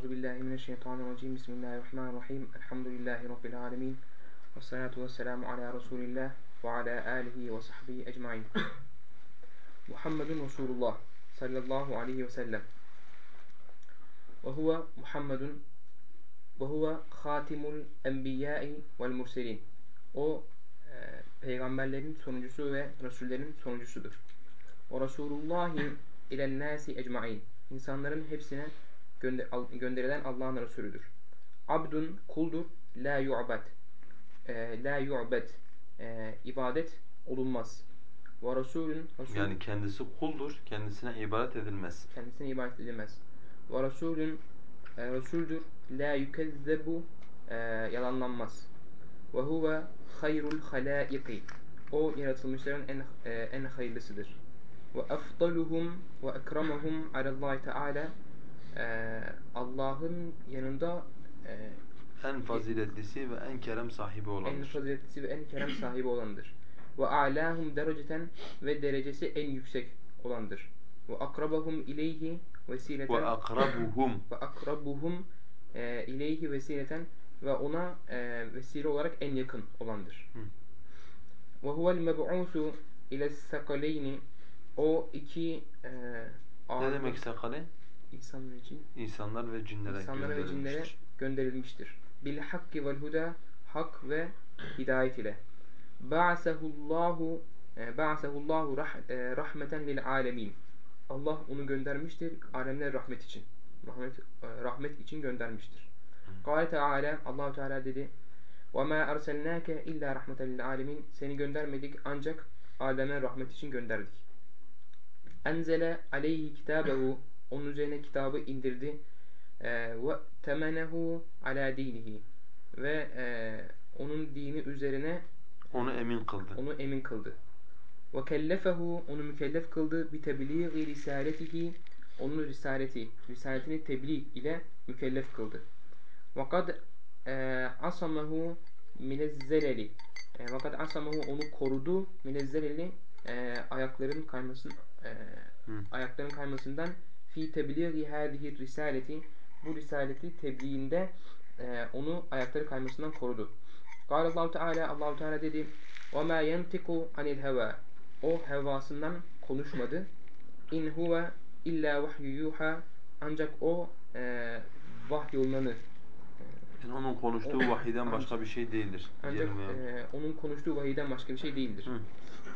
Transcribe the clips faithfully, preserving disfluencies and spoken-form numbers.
Euzu billahi mineşşeytanirracim. Bismillahirrahmanirrahim. Elhamdülillahi rabbil alamin. Ves salatu vesselamu ala Resulillah ve ala alihi ve sahbihi ecmaîn. Muhammedun Resulullah sallallahu aleyhi ve sellem. Ve huve Muhammedun ve huve hatimul enbiyai vel murselin. O e, peygamberlerin sonuncusu ve resullerin sonuncusudur. Ve Resulullahi ilen nasi ecmaîn. İnsanların hepsine gönder gönderilen Allah'ın Resulüdür. Abdun kuldur, la yu'bad. E, la yu'bad. E, ibadet olunmaz. Ve Resulün Resul Yani kendisi kuldur, kendisine ibadet edilmez. kendisine ibadet edilmez. Ve Resulün e, Resuldür, la yukezzebu. E, yalanlanmaz. Ve huve hayrul halâiki. O yaratılmışların en e, en hayırlısıdır. Ve efdaluhum ve ekramahum alallahi teala. Ee, Allah'ın yanında e, En faziletlisi ve en kerem sahibi en olandır. faziletlisi ve en kerem sahibi olandır. Ve a'lahum dereceten ve derecesi en yüksek olandır. Ve akrabahum ileyhi Ve vesileten akrabuhum. ve akrabuhum e, ileyhi vesileten ve ona e, vesile olarak en yakın olandır. Hı. Ve huvel meb'usu ile sakaleyni. O iki e, Ne ağırlık demek sakale? insanlar için İnsanlar ve cinlere insanlara ve cinlere gönderilmiştir. gönderilmiştir. Bil hakki vel huda, hak ve hidayet ile. Ba'asehullahu e, ba'asehullahu rah, e, rahmeten lil alemin. Allah onu göndermiştir alemler rahmet için. Rahmet e, rahmet için göndermiştir. Kâle Teala, Allahu Teala dedi: "Ve ma erselnâke illa rahmeten lil alemin." Seni göndermedik ancak alemler rahmet için gönderdik. Enzele aleyhi kitabehu. Onun üzerine kitabı indirdi. Ve temenehu ala dinihi. Ve e, onun dini üzerine e, Onu emin kıldı. onu emin kıldı. Ve kellefehu. Onu mükellef kıldı. Bi tebliği risaletihi. Onun risaleti, risaletini tebliğ ile mükellef kıldı. Ve kad e, asamahu minezzeleli. E, ve kad asamahu onu korudu. Minezzeleli e, ayakların kaymasın e, Hı. ayakların kaymasından fi tebliği hâzihi risaleti. Bu risaleti tebliğinde e, onu ayakları kaymasından korudu. Kâle Allahu Teala, Allahu Teala dedi: "Ve mâ yentiku anil heva." O hevasından konuşmadı. İn huve illa vahyu yuha. Ancak o e, vahyolunanı Yani onun o, konuştuğu vahiyden ancak, başka bir şey değildir ancak diyelim veyahut. e, onun konuştuğu vahiyden başka bir şey değildir. Hı.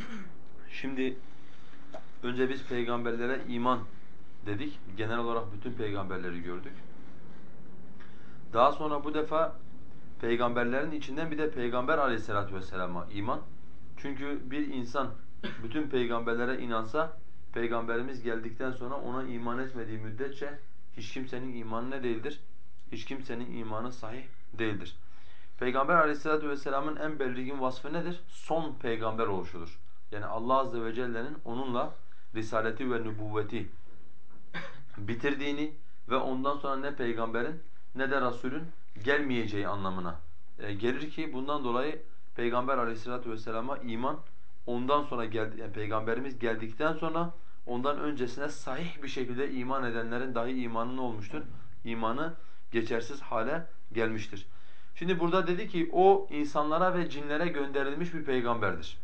Şimdi önce biz peygamberlere iman dedik. Genel olarak bütün peygamberleri gördük. Daha sonra bu defa peygamberlerin içinden bir de Peygamber Aleyhisselatü vesselam'a iman. Çünkü bir insan bütün peygamberlere inansa, peygamberimiz geldikten sonra ona iman etmediği müddetçe hiç kimsenin imanı ne değildir? Hiç kimsenin imanı sahih değildir. Peygamber Aleyhisselatü vesselam'ın en belirgin vasfı nedir? Son peygamber oluşudur. Yani Allah Azze ve Celle'nin onunla risaleti ve nübüvveti bitirdiğini ve ondan sonra ne peygamberin ne de Resulün gelmeyeceği anlamına e, gelir ki bundan dolayı Peygamber Aleyhisselatü vesselama iman ondan sonra geldi, yani peygamberimiz geldikten sonra ondan öncesine sahih bir şekilde iman edenlerin dahi imanı ne olmuştur? İmanı geçersiz hale gelmiştir. Şimdi burada dedi ki o insanlara ve cinlere gönderilmiş bir peygamberdir.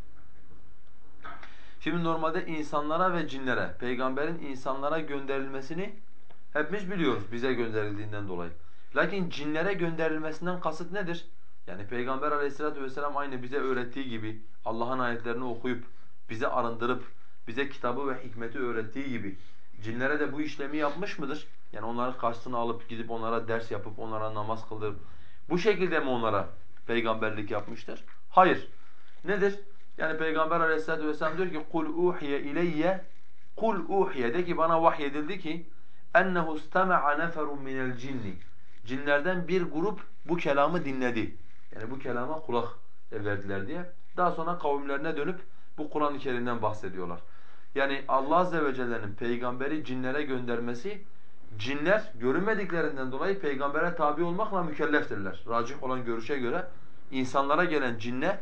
Şimdi normalde insanlara ve cinlere, peygamberin insanlara gönderilmesini hepimiz biliyoruz bize gönderildiğinden dolayı. Lakin cinlere gönderilmesinden kasıt nedir? Yani Peygamber Aleyhisselatü vesselam aynı bize öğrettiği gibi Allah'ın ayetlerini okuyup, bize arındırıp, bize kitabı ve hikmeti öğrettiği gibi cinlere de bu işlemi yapmış mıdır? Yani onların karşısına alıp gidip onlara ders yapıp onlara namaz kıldırıp bu şekilde mi onlara peygamberlik yapmıştır? Hayır. Nedir? Yani Peygamber Aleyhisselatü vesselam diyor ki kul uhiye ileyye kul uhiye de ki bana vahyedildi ki ennehu istema'a neferun minel cinni. Cinlerden bir grup bu kelamı dinledi. Yani bu kelama kulak verdiler diye. Daha sonra kavimlerine dönüp bu Kur'an-ı Kerim'den bahsediyorlar. Yani Allah Azze ve Celle'nin peygamberi cinlere göndermesi, cinler görünmediklerinden dolayı peygambere tabi olmakla mükelleftirler. Racih olan görüşe göre insanlara gelen cinler,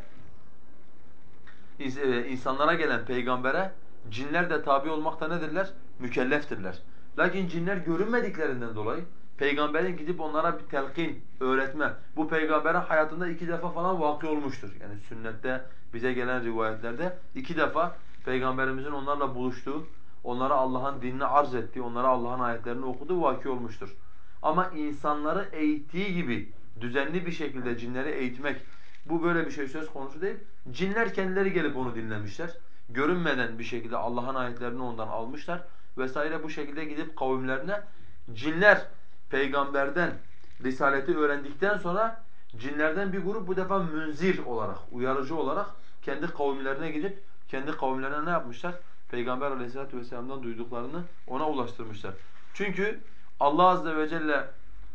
insanlara gelen peygambere cinler de tabi olmakta nedirler? Mükelleftirler. Lakin cinler görünmediklerinden dolayı peygamberin gidip onlara bir telkin, öğretme. Bu peygamberin hayatında iki defa falan vakı olmuştur. Yani sünnette bize gelen rivayetlerde iki defa peygamberimizin onlarla buluştuğu, onlara Allah'ın dinini arz ettiği, onlara Allah'ın ayetlerini okuduğu vaki olmuştur. Ama insanları eğittiği gibi düzenli bir şekilde cinleri eğitmek, bu böyle bir şey söz konusu değil. Cinler kendileri gelip onu dinlemişler. Görünmeden bir şekilde Allah'ın ayetlerini ondan almışlar vesaire, bu şekilde gidip kavimlerine, cinler peygamberden risaleti öğrendikten sonra cinlerden bir grup bu defa münzir olarak, uyarıcı olarak kendi kavimlerine gidip kendi kavimlerine ne yapmışlar? Peygamber Aleyhisselatü vesselam'dan duyduklarını ona ulaştırmışlar. Çünkü Allah azze ve celle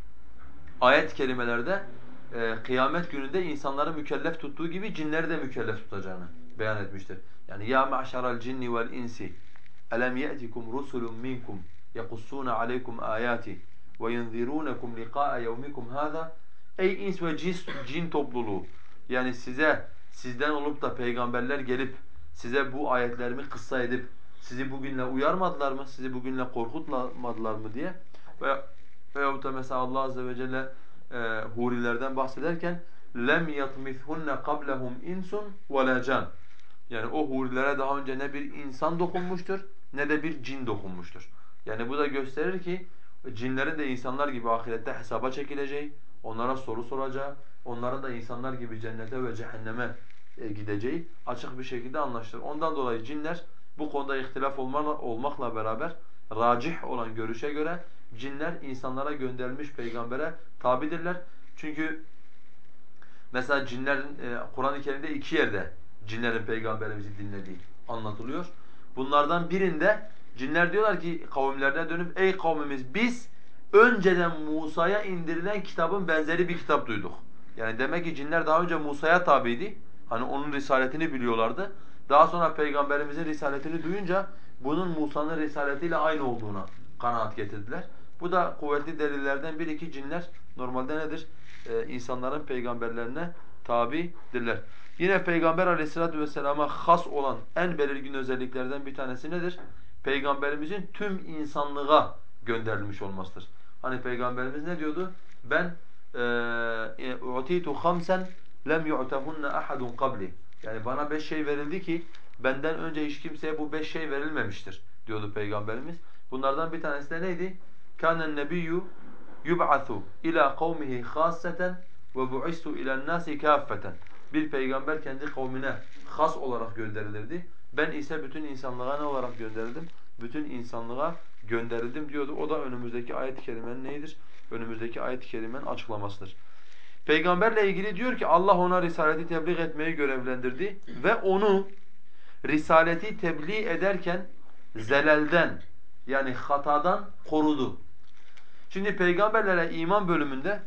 ayet-i kerimelerde e, kıyamet gününde insanları mükellef tuttuğu gibi cinleri de mükellef tutacağını beyan etmiştir. Yani ya ma'şaral cinni vel insi elem ye'tikum rusulun minkum yakussuna aleykum ayati ve yunzirunakum liqa'a yevmikum hâzâ. Ey ins ve cins, cin topluluğu, yani size sizden olup da peygamberler gelip size bu ayetlerimi kıssa edip sizi bugünle uyarmadılar mı? Sizi bugünle korkutmadılar mı diye. Ve veyahut da mesela Allah azze ve celle e, hurilerden bahsederken lem yatmithunne qablahum insun ve can. Yani o hurilere daha önce ne bir insan dokunmuştur ne de bir cin dokunmuştur. Yani bu da gösterir ki cinlerin de insanlar gibi ahirette hesaba çekileceği, onlara soru soracağı, onların da insanlar gibi cennete ve cehenneme e, gideceği açık bir şekilde anlaşılır. Ondan dolayı cinler bu konuda ihtilaf olmakla beraber racih olan görüşe göre cinler insanlara gönderilmiş peygambere tabidirler. Çünkü mesela cinlerin e, Kur'an-ı Kerim'de iki yerde cinlerin peygamberimizi dinlediği anlatılıyor. Bunlardan birinde cinler diyorlar ki kavimlerine dönüp ey kavmimiz biz önceden Musa'ya indirilen kitabın benzeri bir kitap duyduk. Yani demek ki cinler daha önce Musa'ya tabiydi. Hani onun risaletini biliyorlardı. Daha sonra peygamberimizin risaletini duyunca bunun Musa'nın risaletiyle aynı olduğuna kanaat getirdiler. Bu da kuvvetli delillerden bir iki cinler normalde nedir? Ee, insanların peygamberlerine tabidirler. Yine Peygamber Aleyhisselatü vesselama has olan en belirgin özelliklerden bir tanesi nedir? Peygamberimizin tüm insanlığa gönderilmiş olmasıdır. Hani Peygamberimiz ne diyordu? Ben اُعْتِيتُ خَمْسًا lem yu'tahunna ahadun qabli. Yani bana beş şey verildi ki benden önce hiç kimseye bu beş şey verilmemiştir diyordu Peygamberimiz. Bunlardan bir tanesi de neydi? كَانَ النَّبِيُّ يُبْعَثُ إِلَى قَوْمِهِ خَاصَّةً وَبُعِثْتُ إِلَى النَّاسِ كَافَّةً. Bir peygamber kendi kavmine has olarak gönderilirdi. Ben ise bütün insanlığa ne olarak gönderildim? Bütün insanlığa gönderildim diyordu. O da önümüzdeki ayet-i kerimenin neyidir? Önümüzdeki ayet-i kerimenin açıklamasıdır. Peygamberle ilgili diyor ki Allah ona risaleti tebliğ etmeyi görevlendirdi ve onu risaleti tebliğ ederken zelelden yani hatadan korudu. Şimdi peygamberlere iman bölümünde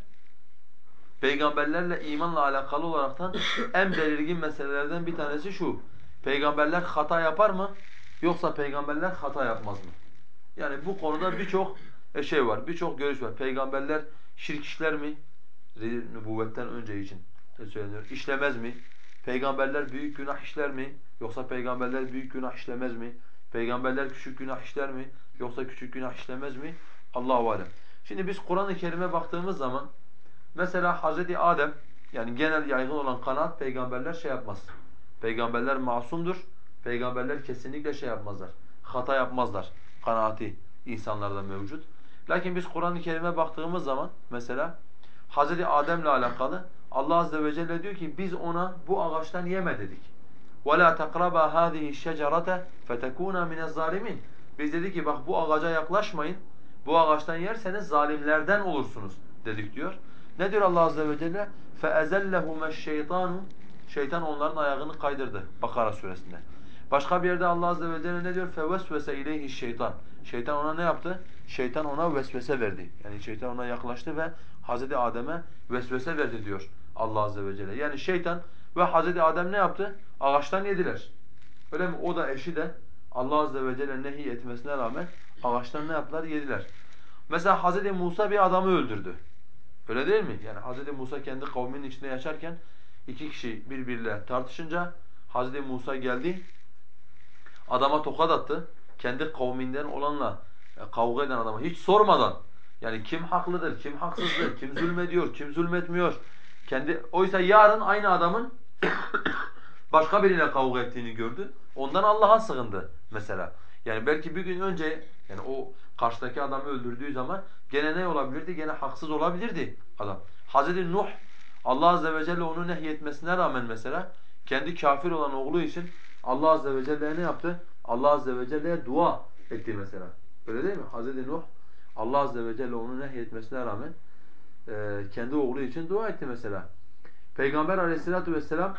peygamberlerle imanla alakalı olaraktan en belirgin meselelerden bir tanesi şu. Peygamberler hata yapar mı? Yoksa peygamberler hata yapmaz mı? Yani bu konuda birçok şey var, birçok görüş var. Peygamberler şirk işler mi? Nübüvvetten önce için söyleniyor. İşlemez mi? Peygamberler büyük günah işler mi? Yoksa peygamberler büyük günah işlemez mi? Peygamberler küçük günah işler mi? Yoksa küçük günah işlemez mi? Allahu alem. Şimdi biz Kur'an-ı Kerim'e baktığımız zaman mesela Hazreti Adem, yani genel yaygın olan kanaat peygamberler şey yapmaz. Peygamberler masumdur. Peygamberler kesinlikle şey yapmazlar. Hata yapmazlar. Kanaati insanlarda mevcut. Lakin biz Kur'an-ı Kerim'e baktığımız zaman mesela Hazreti Adem'le alakalı Allah azze ve celle diyor ki biz ona bu ağaçtan yeme dedik. وَلَا تَقْرَبَا هَذِهِ الشَّجَرَةَ فَتَكُونَا مِنَ الظَّالِمِينَ. Biz dedik ki bak bu ağaca yaklaşmayın. Bu ağaçtan yerseniz zalimlerden olursunuz dedik diyor. Ne diyor Allah azze ve celle? فَأَزَلَّهُمَا الشَّيْطَانُ. Şeytan onların ayağını kaydırdı Bakara suresinde. Başka bir yerde Allah azze ve celle ne diyor? فَوَسْوَسَ اِلَيْهِ الشَّيْطَانُ. Şeytan ona ne yaptı? Şeytan ona vesvese verdi. Yani şeytan ona yaklaştı ve Hazreti Adem'e vesvese verdi diyor Allah azze ve celle. Yani şeytan ve Hazreti Adem ne yaptı? Ağaçtan yediler. Öyle mi? O da eşi de Allah azze ve celle nehy etmesine rağmen ağaçtan ne yaptılar? Yediler. Mesela Hazreti Musa bir adamı öldürdü. Öyle değil mi? Yani Hazreti Musa kendi kavminin içinde yaşarken iki kişi birbiriyle tartışınca Hazreti Musa geldi, adama tokat attı. Kendi kavminden olanla e, kavga eden adama hiç sormadan Yani kim haklıdır, kim haksızdır, kim zulmediyor, kim zulmetmiyor. Kendi oysa yarın aynı adamın başka biriyle kavga ettiğini gördü. Ondan Allah'a sığındı mesela. Yani belki bir gün önce yani o karşıdaki adamı öldürdüğü zaman gene ne olabilirdi? Gene haksız olabilirdi adam. Hazreti Nuh Allah azze ve celle onu nehyetmesine rağmen mesela kendi kafir olan oğlu için Allah azze ve celle'ye ne yaptı? Allah azze ve celle'ye dua etti mesela. Öyle değil mi? Hazreti Nuh Allah azze ve celle onu nehyetmesine rağmen e, kendi oğlu için dua etti mesela. Peygamber aleyhissalatu vesselam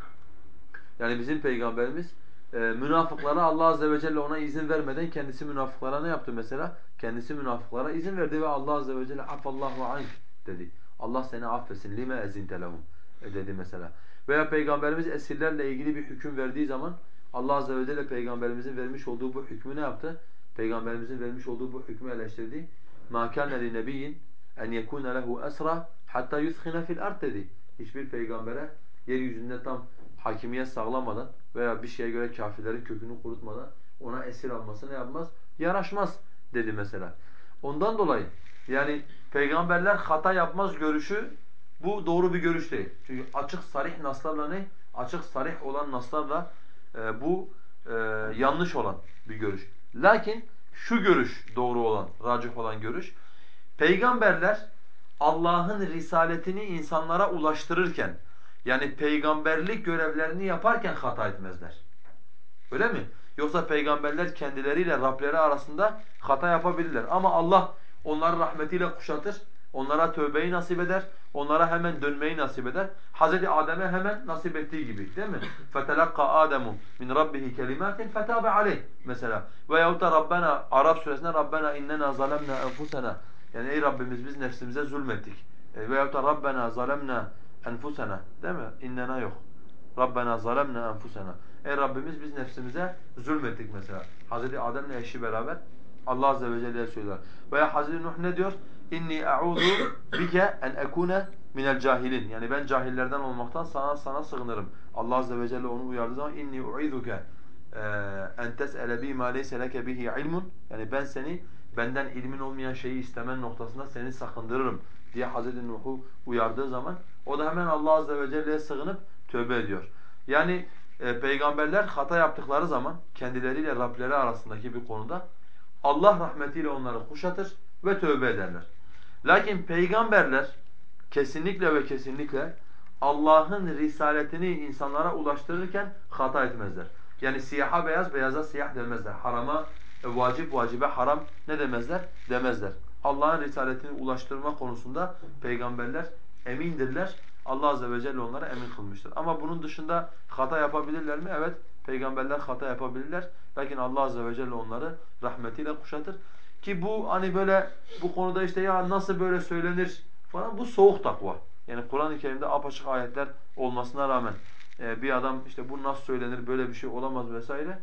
yani bizim peygamberimiz e, münafıklara Allah azze ve celle ona izin vermeden kendisi münafıklara ne yaptı mesela? Kendisi münafıklara izin verdi ve Allah azze ve celle afallahu ank dedi. Allah seni affetsin. Lime ezinte lehum e, dedi mesela. Veya peygamberimiz esirlerle ilgili bir hüküm verdiği zaman Allah azze ve celle peygamberimizin vermiş olduğu bu hükmü ne yaptı? Peygamberimizin vermiş olduğu bu hükmü eleştirdi. مَا كَانَ لِنَبِيٍّ اَنْ يَكُونَ لَهُ أَسْرَى حَتَّى يُثْخِنَ فِي الْأَرْضِ dedi. Hiçbir peygambere yeryüzünde tam hakimiyet sağlamadan veya bir şeye göre kafirlerin kökünü kurutmadan ona esir alması ne yapmaz? Yaraşmaz dedi mesela. Ondan dolayı yani peygamberler hata yapmaz görüşü bu doğru bir görüş değil. Çünkü açık sarih naslarla ne? Açık sarih olan naslarla e, bu e, yanlış olan bir görüş. Lakin şu görüş doğru olan, racih olan görüş. Peygamberler Allah'ın risaletini insanlara ulaştırırken yani peygamberlik görevlerini yaparken hata etmezler. Öyle mi? Yoksa peygamberler kendileriyle Rableri arasında hata yapabilirler. Ama Allah onları rahmetiyle kuşatır, onlara tövbeyi nasip eder, onlara hemen dönmeyi nasip eder. Hazreti Adem'e hemen nasip ettiği gibi değil mi? فَتَلَقَّى آدَمُ مِنْ رَبِّهِ كَلِمَاتٍ فَتَابَ عَلَيْهِ mesela. Veyahut da Rabbena, Araf suresinde Rabbena innena zalemna enfusena yani ey Rabbimiz biz nefsimize zulmettik. E, veyahut da Rabbena zalemna enfusena değil mi? İnnena yok. Rabbena zalemna enfusena. Ey Rabbimiz biz nefsimize zulmettik mesela. Hazreti Adem'le eşi beraber Allah azze ve celle'ye söylüyorlar. Veya Hazreti Nuh ne diyor? İnni a'udhu bike en ekune minel cahilin. Yani ben cahillerden olmaktan sana sana sığınırım. Allah azze ve celle onu uyardığı zaman inni u'izuke en tes'ele bima leyse leke bihi ilmun. Yani ben seni benden ilmin olmayan şeyi istemen noktasında seni sakındırırım diye Hazreti Nuh'u uyardığı zaman o da hemen Allah azze ve celle'ye sığınıp tövbe ediyor. Yani e, peygamberler hata yaptıkları zaman kendileriyle Rableri arasındaki bir konuda Allah rahmetiyle onları kuşatır ve tövbe ederler. Lakin peygamberler kesinlikle ve kesinlikle Allah'ın risaletini insanlara ulaştırırken hata etmezler. Yani siyaha beyaz, beyaza siyah demezler. Harama e, vacip, vacibe haram ne demezler? Demezler. Allah'ın risaletini ulaştırma konusunda peygamberler emindirler. Allah azze ve celle onlara emin kılmıştır. Ama bunun dışında hata yapabilirler mi? Evet, peygamberler hata yapabilirler. Lakin Allah azze ve celle onları rahmetiyle kuşatır. Ki bu hani böyle bu konuda işte ya nasıl böyle söylenir falan bu soğuk takva. Yani Kur'an-ı Kerim'de apaçık ayetler olmasına rağmen e, bir adam işte bu nasıl söylenir böyle bir şey olamaz vesaire.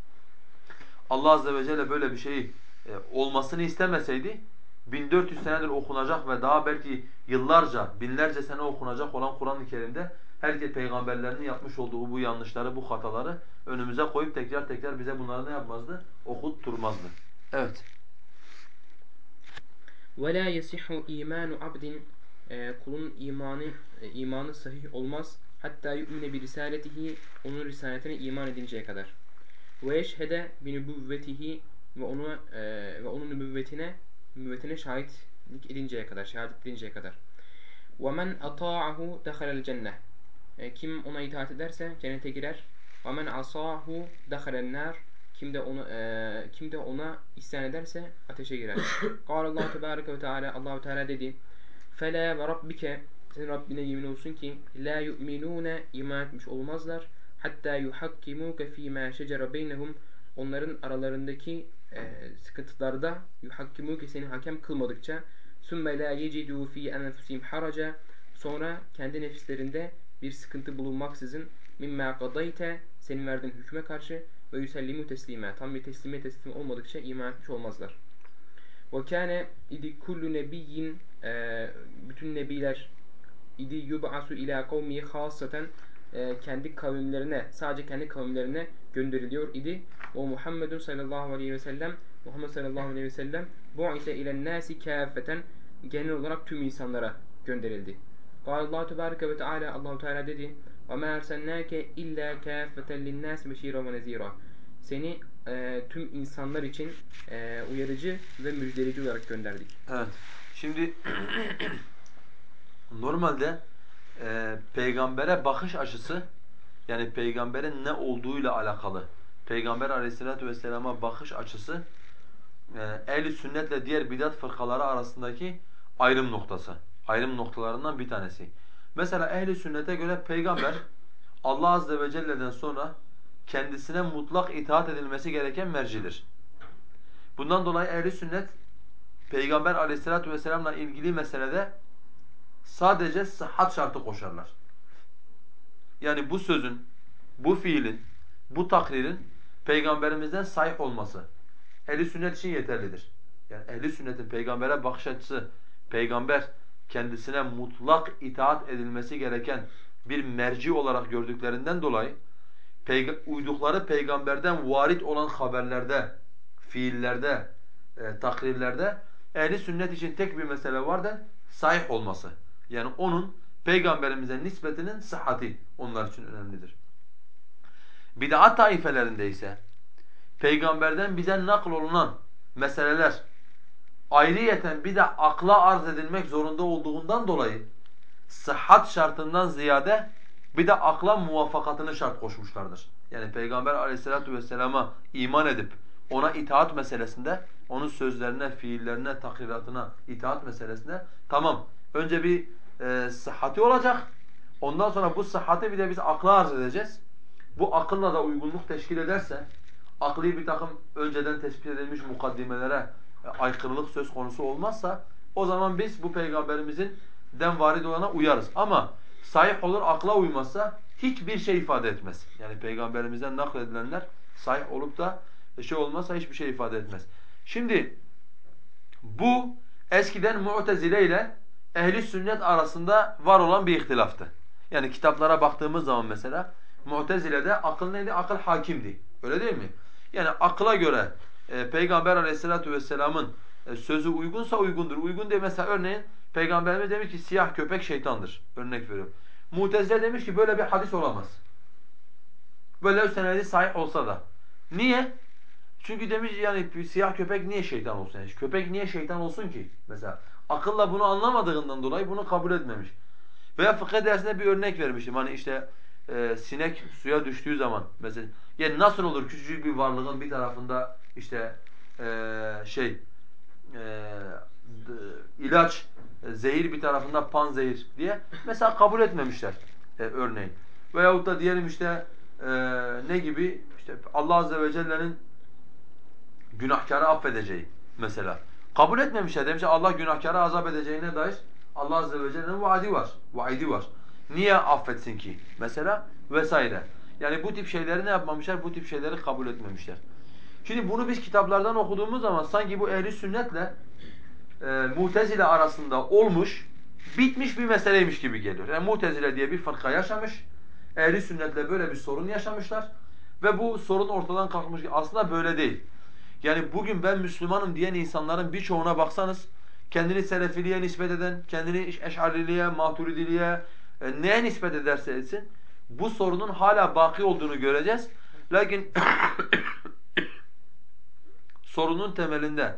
Allah azze ve celle böyle bir şeyi e, olmasını istemeseydi bin dört yüz senedir okunacak ve daha belki yıllarca, binlerce sene okunacak olan Kur'an-ı Kerim'de herkes peygamberlerinin yapmış olduğu bu yanlışları, bu hataları önümüze koyup tekrar tekrar bize bunları ne yapmazdı? Okutturmazdı. Evet. وَلَا يَصِحُّ اِيمَانُ عَبْدٍ kulun imanı e, imanı sahih olmaz. Hatta yu'mine bi risaletihi onun risaletine iman edinceye kadar. Ve yeşhede bi nübüvvetihi ve onu e, ve onun nübüvvetine nübüvvetine şahitlik edinceye kadar, şehadet edinceye kadar. Ve men ata'ahu dehalel cenneh. Kim ona itaat ederse cennete girer. Ve men asahu dehalel nar. Kim de onu e, kim de ona isyan ederse ateşe girer. Kâle Allahu Tebareke ve Teala Allahu Teala dedi. Fela ve rabbike senin Rabbine yemin olsun ki la yu'minune iman etmiş olmazlar. Hatta yuhakkimuke fîmâ şecere beynehum onların aralarındaki e, sıkıntılarda yuhakkimuke seni hakem kılmadıkça sümme la yecidû fî enfusihim haraca sonra kendi nefislerinde bir sıkıntı bulunmaksızın mimmâ kadayte senin verdiğin hükme karşı ve yüsellimu teslime tam bir teslime teslim olmadıkça iman etmiş olmazlar. Ve kâne idi kullu nebiyyin bütün nebiler idi yub'asu ila kavmihi hasaten kendi kavimlerine sadece kendi kavimlerine gönderiliyor idi. O Muhammedun sallallahu aleyhi ve sellem Muhammed sallallahu aleyhi ve sellem bu'ise ilen nasi kâffeten, genel olarak tüm insanlara gönderildi. Allahu tebareke ve teala, Allahu Teala dedi: "Ve mâ ersennâke illâ kâffeten linnâs beşîran ve nezîrâ." Seni e, tüm insanlar için e, uyarıcı ve müjdeleyici olarak gönderdik. Evet. Şimdi normalde e, peygambere bakış açısı, yani peygamberin ne olduğuyla alakalı Peygamber Aleyhisselatü vesselama bakış açısı e, ehl-i sünnetle diğer bidat fırkaları arasındaki ayrım noktası. Ayrım noktalarından bir tanesi. Mesela ehl-i sünnete göre peygamber Allah azze ve celle'den sonra kendisine mutlak itaat edilmesi gereken mercidir. Bundan dolayı ehl-i sünnet Peygamber Aleyhisselatü vesselam'la ilgili meselede sadece sıhhat şartı koşarlar. Yani bu sözün, bu fiilin, bu takririn peygamberimizden sahih olması ehl-i sünnet için yeterlidir. Yani ehl-i sünnetin peygambere bakış açısı, peygamber kendisine mutlak itaat edilmesi gereken bir merci olarak gördüklerinden dolayı peyg uydukları peygamberden varit olan haberlerde, fiillerde, e, takrirlerde ehl-i sünnet için tek bir mesele vardır: sahih olması. Yani onun peygamberimize nispetinin sıhhati onlar için önemlidir. Bid'at taifelerinde ise peygamberden bize nakl olunan meseleler ayrıyeten bir de akla arz edilmek zorunda olduğundan dolayı sıhhat şartından ziyade bir de akla muvaffakatını şart koşmuşlardır. Yani Peygamber Aleyhisselatü vesselama iman edip ona itaat meselesinde, onun sözlerine, fiillerine, takriratına itaat meselesinde tamam, önce bir e, sıhhati olacak. Ondan sonra bu sıhhati bir de biz akla arz edeceğiz. Bu akılla da uygunluk teşkil ederse, akli bir takım önceden tespit edilmiş mukaddimelere e, aykırılık söz konusu olmazsa, o zaman biz bu peygamberimizin den varid olana uyarız. Ama sahih olur, akla uymazsa hiçbir şey ifade etmez. Yani peygamberimizden nakledilenler sahih olup da şey olmazsa hiçbir şey ifade etmez. Şimdi bu eskiden Mu'tezile ile ehli sünnet arasında var olan bir ihtilaftı. Yani kitaplara baktığımız zaman mesela Mu'tezile'de akıl neydi? Akıl hakimdi. Öyle değil mi? Yani akla göre e, Peygamber Aleyhisselatü vesselam'ın e, sözü uygunsa uygundur. Uygun diye mesela örneğin Peygamberimiz demiş ki siyah köpek şeytandır. Örnek veriyorum. Mu'tezile demiş ki böyle bir hadis olamaz. Böyle bir senedi sahih olsa da. Niye? Çünkü demiş yani siyah köpek niye şeytan olsun? Yani köpek niye şeytan olsun ki? Mesela akılla bunu anlamadığından dolayı bunu kabul etmemiş. Veya fıkıh dersinde bir örnek vermiştim. Hani işte e, sinek suya düştüğü zaman mesela yani nasıl olur küçücük bir varlığın bir tarafında işte e, şey e, ilaç, e, zehir bir tarafında panzehir diye mesela kabul etmemişler e, örneğin. Veyahut da diyelim işte e, ne gibi işte Allah azze ve celle'nin günahkarı affedeceği mesela. Kabul etmemişler. Demişler Allah günahkarı azap edeceğine dair Allah azze ve celle'nin vaadi var. Vaidi var. Niye affetsin ki? Mesela vesaire. Yani bu tip şeyleri ne yapmamışlar? Bu tip şeyleri kabul etmemişler. Şimdi bunu biz kitaplardan okuduğumuz zaman sanki bu ehli sünnetle e, Mu'tezile arasında olmuş, bitmiş bir meseleymiş gibi geliyor. Yani Mu'tezile diye bir fırka yaşamış. Ehli sünnetle böyle bir sorun yaşamışlar ve bu sorun ortadan kalkmış. Aslında böyle değil. Yani bugün ben Müslümanım diyen insanların birçoğuna baksanız kendini Selefiliğe nispet eden, kendini Eş'ariliğe, Maturidiliğe e, neye nispet ederse etsin bu sorunun hala baki olduğunu göreceğiz. Lakin sorunun temelinde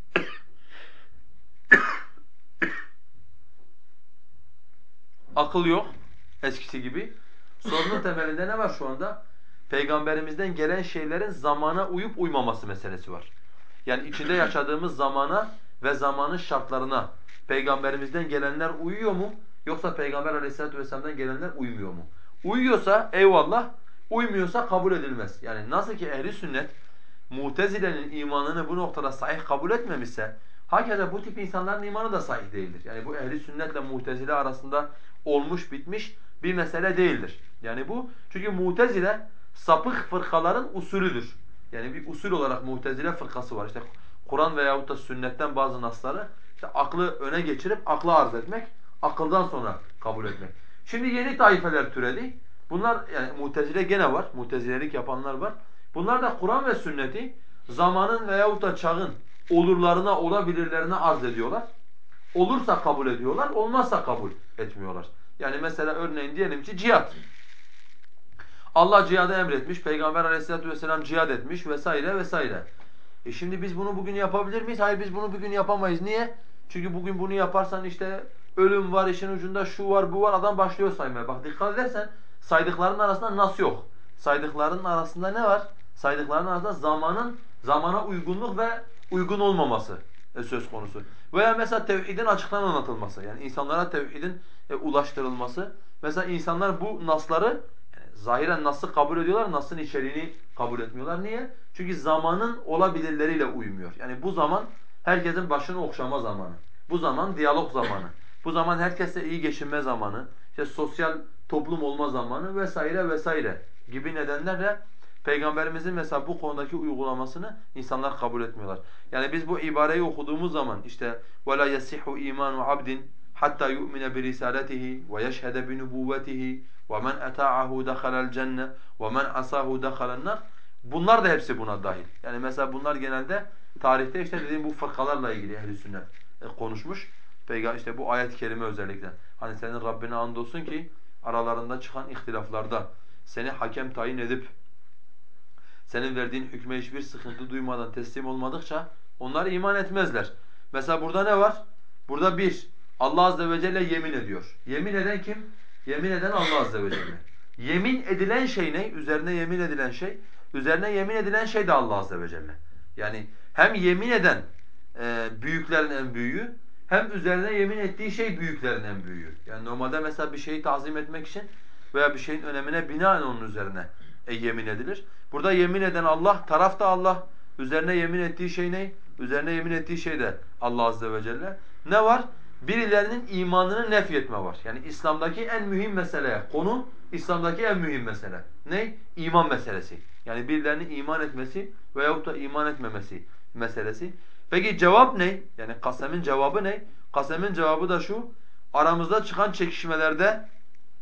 akıl yok eskisi gibi. Sorunun temelinde ne var şu anda? Peygamberimizden gelen şeylerin zamana uyup uymaması meselesi var. Yani içinde yaşadığımız zamana ve zamanın şartlarına Peygamberimizden gelenler uyuyor mu? Yoksa Peygamber Aleyhisselatü vesselam'dan gelenler uymuyor mu? Uyuyorsa eyvallah, uymuyorsa kabul edilmez. Yani nasıl ki ehli sünnet Mu'tezile'nin imanını bu noktada sahih kabul etmemişse, hakeza bu tip insanların imanı da sahih değildir. Yani bu ehli sünnetle Mu'tezile arasında olmuş bitmiş bir mesele değildir. Yani bu çünkü Mu'tezile sapık fırkaların usulüdür. Yani bir usul olarak Mu'tezile fırkası var. İşte Kur'an veyahut da sünnetten bazı nasları işte aklı öne geçirip akla arz etmek, akıldan sonra kabul etmek. Şimdi yeni taifeler türedi. Bunlar yani Mu'tezile gene var. Mu'tezilelik yapanlar var. Bunlar da Kur'an ve sünneti zamanın veyahut da çağın olurlarına, olabilirlerine arz ediyorlar. Olursa kabul ediyorlar, olmazsa kabul etmiyorlar. Yani mesela örneğin diyelim ki cihat. Allah cihadı emretmiş, Peygamber aleyhissalatu vesselam cihad etmiş vesaire vesaire. E şimdi biz bunu bugün yapabilir miyiz? Hayır, biz bunu bugün yapamayız. Niye? Çünkü bugün bunu yaparsan işte ölüm var, işin ucunda şu var, bu var. Adam başlıyor saymaya. Bak dikkat edersen saydıklarının arasında nas yok. Saydıklarının arasında ne var? Saydıklarının arasında zamanın zamana uygunluk ve uygun olmaması e, söz konusu. Veya mesela tevhidin açıktan anlatılması. Yani insanlara tevhidin e, ulaştırılması. Mesela insanlar bu nasları yani zahiren nası kabul ediyorlar, nasın içeriğini kabul etmiyorlar. Niye? Çünkü zamanın olabilirleriyle uymuyor. Yani bu zaman herkesin başını okşama zamanı. Bu zaman diyalog zamanı. Bu zaman herkesle iyi geçinme zamanı. İşte sosyal toplum olma zamanı vesaire vesaire gibi nedenlerle Peygamberimizin mesela bu konudaki uygulamasını insanlar kabul etmiyorlar. Yani biz bu ibareyi okuduğumuz zaman işte وَلَا يَسِحُ اِيمَانُ عَبْدٍ حَتَّى يُؤْمِنَ بِرِسَالَتِهِ وَيَشْهَدَ بِنُبُوَّتِهِ وَمَنْ أَتَاعَهُ دَخَلَ الْجَنَّةِ وَمَنْ عَصَاهُ دَخَلَ النَّارِ. Bunlar da hepsi buna dahil. Yani mesela bunlar genelde tarihte işte dediğim bu fırkalarla ilgili ehl-i sünnet e, konuşmuş. Peygamber işte bu ayet-i kerime özellikle. Hani senin Rabbine andolsun ki aralarında çıkan ihtilaflarda seni hakem tayin edip senin verdiğin hükme hiçbir sıkıntı duymadan teslim olmadıkça onlar iman etmezler. Mesela burada ne var? Burada bir, Allah azze ve celle yemin ediyor. Yemin eden kim? Yemin eden Allah azze ve celle. Yemin edilen şey ne? Üzerine yemin edilen şey. Üzerine yemin edilen şey de Allah azze ve celle. Yani hem yemin eden e, büyüklerin en büyüğü, hem üzerine yemin ettiği şey büyüklerin en büyüğü. Yani normalde mesela bir şeyi tazim etmek için veya bir şeyin önemine binaen onun üzerine e, yemin edilir. Burada yemin eden Allah, taraf da Allah. Üzerine yemin ettiği şey ne? Üzerine yemin ettiği şey de Allah azze ve celle. Ne var? Birilerinin imanını nefyetme var. Yani İslam'daki en mühim mesele, konu İslam'daki en mühim mesele. Ne? İman meselesi. Yani birilerinin iman etmesi veyahut da iman etmemesi meselesi. Peki cevap ne? Yani kasemin cevabı ne? Kasemin cevabı da şu: aramızda çıkan çekişmelerde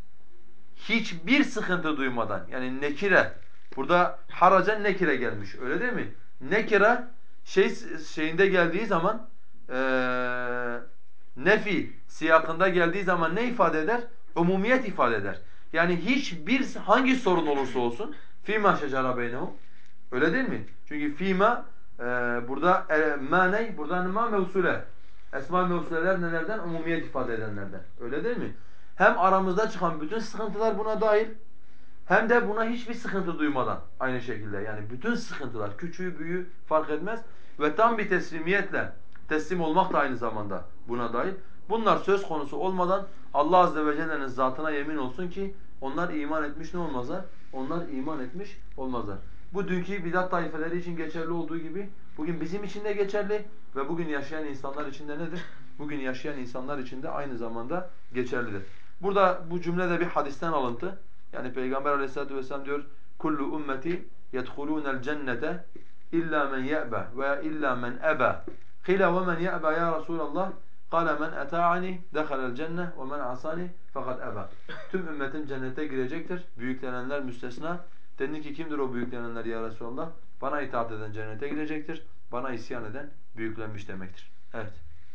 hiçbir sıkıntı duymadan, yani nekire, burada haraca nekire gelmiş, öyle değil mi? Nekire şey şeyinde geldiği zaman eee nefi siyakında geldiği zaman ne ifade eder? Umumiyet ifade eder. Yani hiçbir hangi sorun olursa olsun fîmâ şecera beynehum, öyle değil mi? Çünkü fîmâ eee burada e, mâ ney? Burada ma mevsule. Esma mevsuleler nelerden? Umumiyet ifade edenlerden. Öyle değil mi? Hem aramızda çıkan bütün sıkıntılar buna dahil, hem de buna hiçbir sıkıntı duymadan aynı şekilde. Yani bütün sıkıntılar, küçüğü büyüğü fark etmez ve tam bir teslimiyetle teslim olmak da aynı zamanda buna dahil. Bunlar söz konusu olmadan Allah azze ve celle'nin zatına yemin olsun ki onlar iman etmiş ne olmazlar? Onlar iman etmiş olmazlar. Bu dünkü bidat taifeleri için geçerli olduğu gibi bugün bizim için de geçerli ve bugün yaşayan insanlar için de nedir? Bugün yaşayan insanlar için de aynı zamanda geçerlidir. Burada bu cümle de bir hadisten alıntı. Yani Peygamber Aleyhisselatü vesselam diyor: "Kullu ummeti yedhulûnel cennete illa men ye'be ve illa men ebe." Qila ve men ye'be ya Resulallah? Kâle men eta'ani dehalel cenne ve men asani fakat ebe. Tüm ümmetim cennete girecektir. Büyüklenenler müstesna. Dedi ki kimdir o büyüklenenler ya Resulallah? Bana itaat eden cennete girecektir. Bana isyan eden büyüklenmiş demektir. Evet.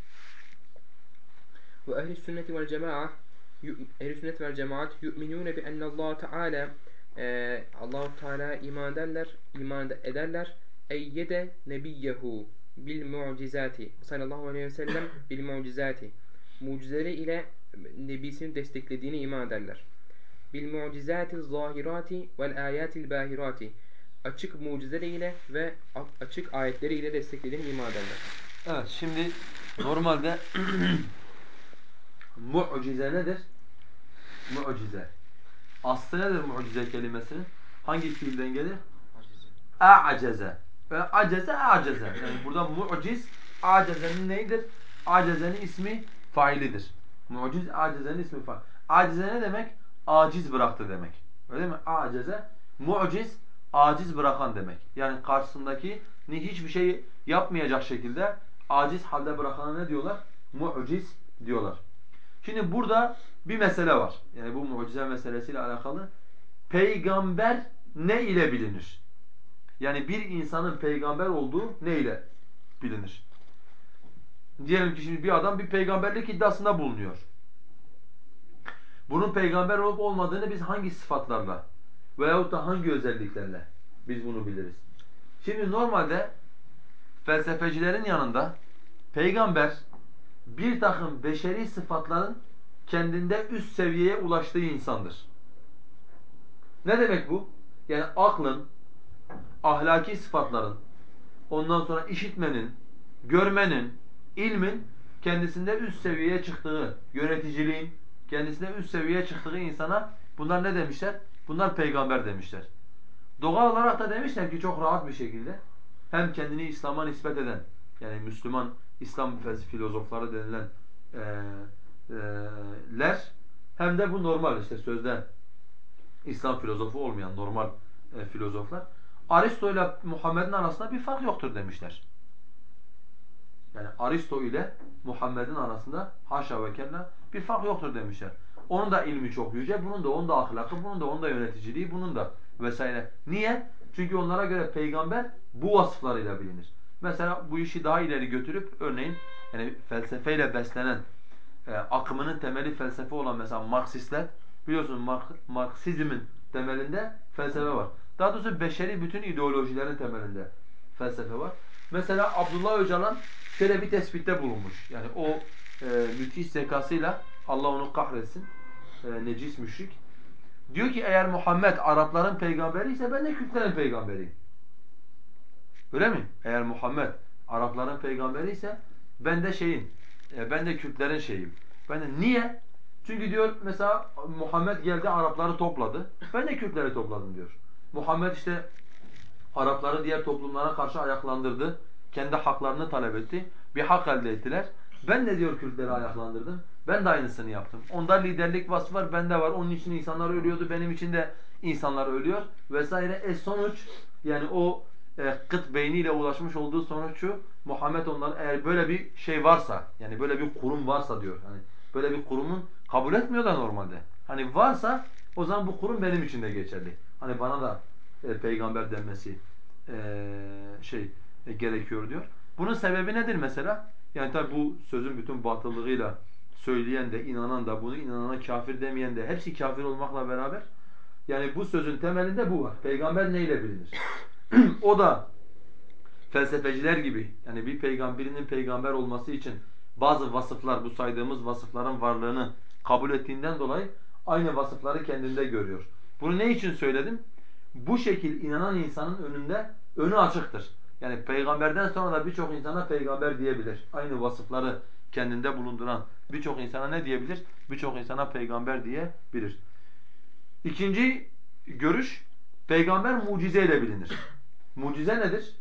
Ve ehl-i sünneti vel cemaat ehl-i sünnet vel cemaat yu'minûne bi ennallâhu teâlâ e, Allah-u Teala iman ederler, iman ederler. Eyyede nebiyyehu bil mucizati sallallahu aleyhi ve sellem bil mucizati, mucizeleri ile nebisini desteklediğini iman ederler. Bil mucizati zahirati vel ayatil bahirati, açık mucizeleriyle ve açık ayetleriyle desteklediğini iman ederler. Evet, şimdi normalde mucize nedir? Mucize. Aslı nedir mucize kelimesinin? Hangi fiilden gelir? A'ceze. Ve aceze a'ceze. Yani burada muciz acezenin neyidir? Acezenin ismi failidir. Muciz acezenin ismi fail. Acize ne demek? Aciz bıraktı demek. Öyle mi? Aceze muciz aciz bırakan demek. Yani karşısındaki hiçbir şey yapmayacak şekilde aciz halde bırakana ne diyorlar? Muciz diyorlar. Şimdi burada bir mesele var. Yani bu mucize meselesiyle alakalı. Peygamber ne ile bilinir? Yani bir insanın peygamber olduğu neyle bilinir? Diyelim ki şimdi bir adam bir peygamberlik iddiasında bulunuyor. Bunun peygamber olup olmadığını biz hangi sıfatlarla veyahut da hangi özelliklerle biz bunu biliriz? Şimdi normalde felsefecilerin yanında peygamber bir takım beşeri sıfatların kendinde üst seviyeye ulaştığı insandır. Ne demek bu? Yani aklın, ahlaki sıfatların, ondan sonra işitmenin, görmenin, ilmin kendisinde üst seviyeye çıktığı, yöneticiliğin kendisinde üst seviyeye çıktığı insana bunlar ne demişler? Bunlar peygamber demişler. Doğal olarak da demişler ki çok rahat bir şekilde hem kendini İslam'a nispet eden, yani Müslüman İslam filozofları denilen e, e, ler hem de bu normal işte sözde İslam filozofu olmayan normal e, filozoflar Aristo ile Muhammed'in arasında bir fark yoktur demişler. Yani Aristo ile Muhammed'in arasında haşa ve kella bir fark yoktur demişler. Onun da ilmi çok yüce, bunun da onun da ahlakı, bunun da onun da yöneticiliği, bunun da vesaire. Niye? Çünkü onlara göre peygamber bu vasıflarıyla bilinir. Mesela bu işi daha ileri götürüp örneğin yani felsefeyle beslenen e, akımının temeli felsefe olan mesela Marksistler biliyorsunuz Mark, Marksizmin temelinde felsefe var. Daha doğrusu beşeri bütün ideolojilerin temelinde felsefe var. Mesela Abdullah Öcalan şöyle bir tespitte bulunmuş. Yani o e, müthiş zekasıyla Allah onu kahretsin. E, necis müşrik. Diyor ki eğer Muhammed Arapların peygamberi ise ben de Kürtlerin peygamberiyim. Öyle mi? Eğer Muhammed Arapların peygamberi ise ben de şeyin, e, ben de Kürtlerin şeyim. Ben de niye? Çünkü diyor mesela Muhammed geldi Arapları topladı. Ben de Kürtleri topladım diyor. Muhammed işte Arapları diğer toplumlara karşı ayaklandırdı. Kendi haklarını talep etti. Bir hak elde ettiler. Ben de diyor Kürtleri ayaklandırdım. Ben de aynısını yaptım. Onda liderlik vasfı var, bende var. Onun için insanlar ölüyordu. Benim için de insanlar ölüyor vesaire. E sonuç yani o e, kıt beyniyle ulaşmış olduğu sonuç şu. Muhammed onların eğer böyle bir şey varsa yani böyle bir kurum varsa diyor. Hani böyle bir kurumun kabul etmiyor da normalde. Hani varsa o zaman bu kurum benim için de geçerli. Hani bana da e, peygamber denmesi e, şey e, gerekiyor diyor. Bunun sebebi nedir mesela? Yani tabi bu sözün bütün batıllığıyla söyleyen de inanan da bunu inanana kafir demeyen de hepsi kafir olmakla beraber yani bu sözün temelinde bu var. Peygamber neyle bilinir? O da felsefeciler gibi yani bir peygamberinin peygamber olması için bazı vasıflar bu saydığımız vasıfların varlığını kabul ettiğinden dolayı aynı vasıfları kendinde görüyor. Bunu ne için söyledim? Bu şekil inanan insanın önünde önü açıktır. Yani peygamberden sonra da birçok insana peygamber diyebilir. Aynı vasıfları kendinde bulunduran birçok insana ne diyebilir? Birçok insana peygamber diyebilir. İkinci görüş, peygamber mucizeyle bilinir. Mucize nedir?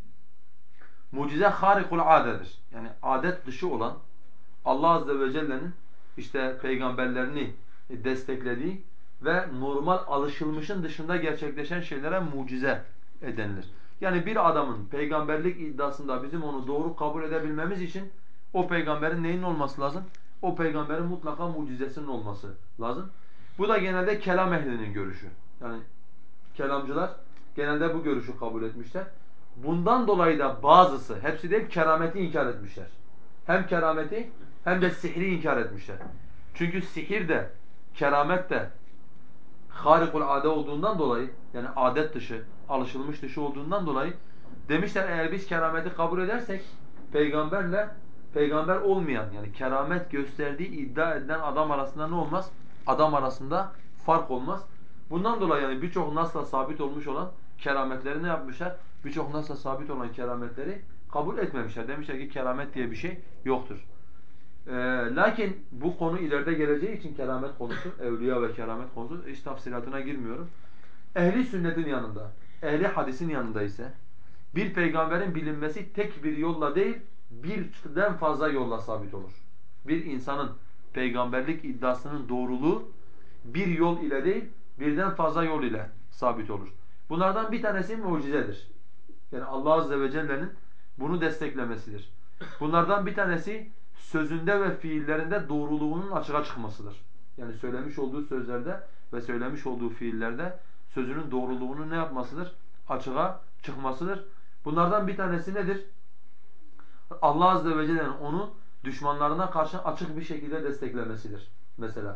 Mucize harikul adedir. Yani adet dışı olan Allah Azze ve Celle'nin işte peygamberlerini desteklediği ve normal alışılmışın dışında gerçekleşen şeylere mucize denilir. Yani bir adamın peygamberlik iddiasında bizim onu doğru kabul edebilmemiz için o peygamberin neyin olması lazım? O peygamberin mutlaka mucizesinin olması lazım. Bu da genelde kelam ehlinin görüşü. Yani kelamcılar genelde bu görüşü kabul etmişler. Bundan dolayı da bazısı, hepsi değil kerameti inkar etmişler. Hem kerameti hem de sihri inkar etmişler. Çünkü sihir de, keramet de harikul ade olduğundan dolayı, yani adet dışı, alışılmış dışı olduğundan dolayı demişler eğer biz kerameti kabul edersek peygamberle peygamber olmayan yani keramet gösterdiği iddia edilen adam arasında ne olmaz? Adam arasında fark olmaz. Bundan dolayı yani birçok nasla sabit olmuş olan kerametleri ne yapmışlar? Birçok nasla sabit olan kerametleri kabul etmemişler. Demişler ki keramet diye bir şey yoktur. Ee, lakin bu konu ileride geleceği için keramet konusu, evliya ve keramet konusu hiç tafsilatına girmiyorum. Ehli sünnetin yanında, ehli hadisin yanında ise bir peygamberin bilinmesi tek bir yolla değil, birden fazla yolla sabit olur. Bir insanın peygamberlik iddiasının doğruluğu bir yol ile değil, birden fazla yol ile sabit olur. Bunlardan bir tanesi mucizedir. Yani Allah Azze ve Celle'nin bunu desteklemesidir. Bunlardan bir tanesi sözünde ve fiillerinde doğruluğunun açığa çıkmasıdır. Yani söylemiş olduğu sözlerde ve söylemiş olduğu fiillerde sözünün doğruluğunu ne yapmasıdır? Açığa çıkmasıdır. Bunlardan bir tanesi nedir? Allah Azze ve Celle'nin onu düşmanlarına karşı açık bir şekilde desteklemesidir. Mesela.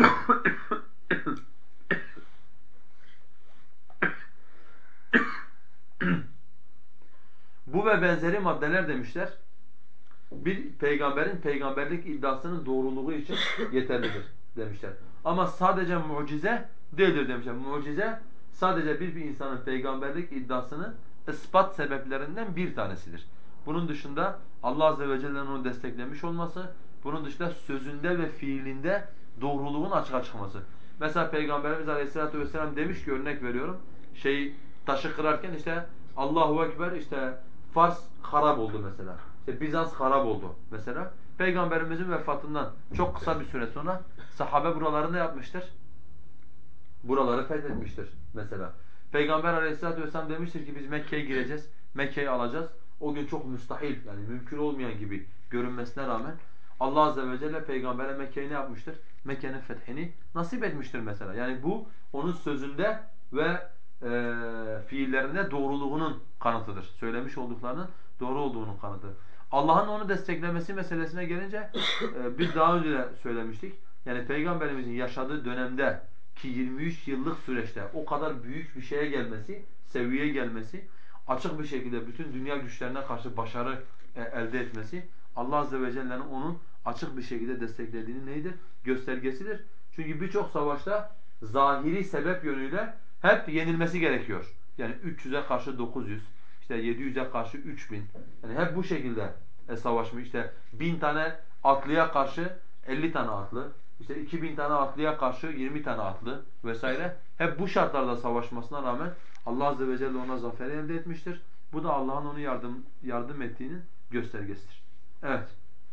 Bu ve benzeri maddeler demişler, bir peygamberin peygamberlik iddiasının doğruluğu için yeterlidir demişler. Ama sadece mucize değildir demişler. Mucize sadece bir, bir insanın peygamberlik iddiasını ispat sebeplerinden bir tanesidir. Bunun dışında Allah Azze ve Celle'nin onu desteklemiş olması, bunun dışında sözünde ve fiilinde doğruluğun açığa çıkması. Mesela Peygamberimiz Aleyhisselatü Vesselam demiş ki, örnek veriyorum, şey taşı kırarken işte Allahu Ekber, işte Fars harap oldu mesela. İşte Bizans harap oldu mesela. Peygamberimizin vefatından çok kısa bir süre sonra sahabe buraları ne yapmıştır? Buraları fethetmiştir mesela. Peygamber Aleyhisselatü Vesselam demiştir ki biz Mekke'ye gireceğiz, Mekke'yi alacağız. O gün çok müstahil, yani mümkün olmayan gibi görünmesine rağmen Allah Azze ve Celle Peygamber'e Mekke'yi ne yapmıştır? Mekke'nin fethini nasip etmiştir mesela. Yani bu onun sözünde ve e, fiillerinde doğruluğunun kanıtıdır. Söylemiş olduklarının doğru olduğunun kanıtı. Allah'ın onu desteklemesi meselesine gelince e, biz daha önce de söylemiştik. Yani Peygamberimizin yaşadığı dönemde ki yirmi üç yıllık süreçte o kadar büyük bir şeye gelmesi, seviyeye gelmesi, açık bir şekilde bütün dünya güçlerine karşı başarı e, elde etmesi, Allah Azze ve Celle'nin onun açık bir şekilde desteklediğinin neyidir? Göstergesidir. Çünkü birçok savaşta zahiri sebep yönüyle hep yenilmesi gerekiyor. Yani üç yüze karşı dokuz yüz, işte yedi yüze karşı üç bin. Yani hep bu şekilde e, savaşmış. İşte bin tane atlıya karşı elli tane atlı, işte iki bin tane atlıya karşı yirmi tane atlı vesaire. Hep bu şartlarda savaşmasına rağmen Allah Azze ve Celle ona zafer elde etmiştir. Bu da Allah'ın onu yardım yardım ettiğinin göstergesidir. Evet.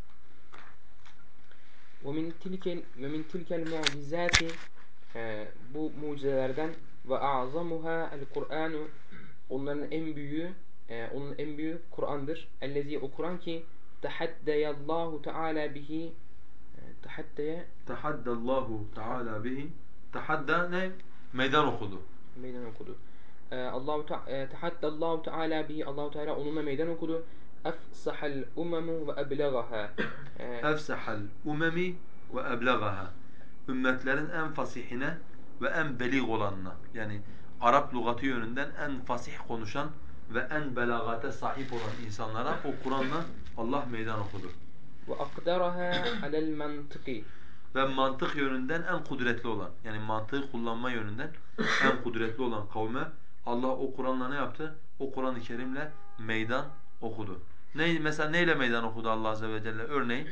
وَمِنْ تِلْكَ وَمِنْ تِلْكَ الْمُعْجِزَاتِ bu mucizelerden ve a'zamuha el-Kur'anu, onların en büyüğü, e, onun en büyüğü Kur'an'dır. Ellezî, o Kur'an ki tahaddeyallahu Teala bihi, e, tahaddeye Tahaddallahu Teala bihi. Tahadda ne? Meydan okudu. meydan okudu. E, Allahu Ta- e, tahaddallahu Teala bihi, Allahu Teala onunla meydan okudu. Efsahal umemu ve eblagaha. E, Efsahal umemi ve eblagaha. Ümmetlerin en fasihine ve en belig olanına, yani Arap lügatı yönünden en fasih konuşan ve en belagate sahip olan insanlara o Kur'an'la Allah meydan okudu. ve akdaraha alel mantıki. Ve mantık yönünden en kudretli olan, yani mantığı kullanma yönünden en kudretli olan kavme Allah o Kur'an'la ne yaptı? O Kur'an-ı Kerim'le meydan okudu. Ne, mesela neyle meydan okudu Allah Azze ve Celle? Örneğin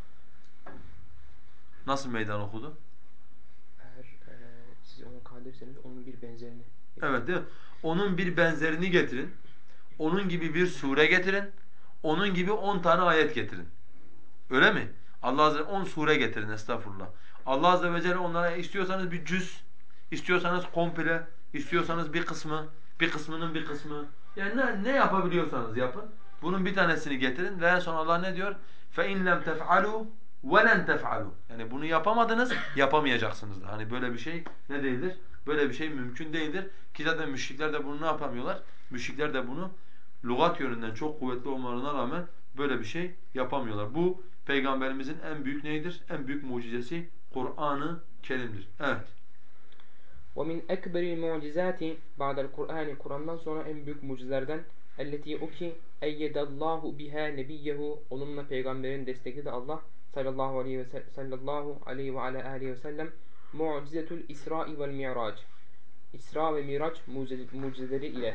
nasıl meydan okudu? Eğer e, siz ona kaldırırsanız onun bir benzerini Evet, getirin. değil mi? Onun bir benzerini getirin. Onun gibi bir sure getirin. Onun gibi on tane ayet getirin. Öyle mi? Allah Azze ve on sure getirin, estağfurullah. Allah Azze ve Celle onlara istiyorsanız bir cüz, istiyorsanız komple, istiyorsanız bir kısmı, bir kısmının bir kısmı. Yani ne, ne yapabiliyorsanız yapın. Bunun bir tanesini getirin ve en son Allah ne diyor? فَاِنْ لَمْ تَفْعَلُوا وَلَنْ تَفْعَلُوا. Yani bunu yapamadınız, yapamayacaksınız da. Hani böyle bir şey ne değildir? Böyle bir şey mümkün değildir. Ki zaten müşrikler de bunu ne yapamıyorlar? Müşrikler de bunu lügat yönünden çok kuvvetli olmalarına rağmen böyle bir şey yapamıyorlar. Bu Peygamberimizin en büyük neyidir? En büyük mucizesi Kur'an-ı Kerim'dir. Evet. وَمِنْ اَكْبَرِ الْمُعْجِزَاتِ ba'del Kur'an, Kur'an'dan sonra en büyük mucizelerden elleti o ki eyyedallahu biha nebiyyehu, onunla peygamberin destekledi Allah sallallahu aleyhi ve sellem, sallallahu aleyhi ve ala aleyhi ve sellem, mucizetul İsra'i vel Mi'rac, İsra ve Miraç mucizeleri ile.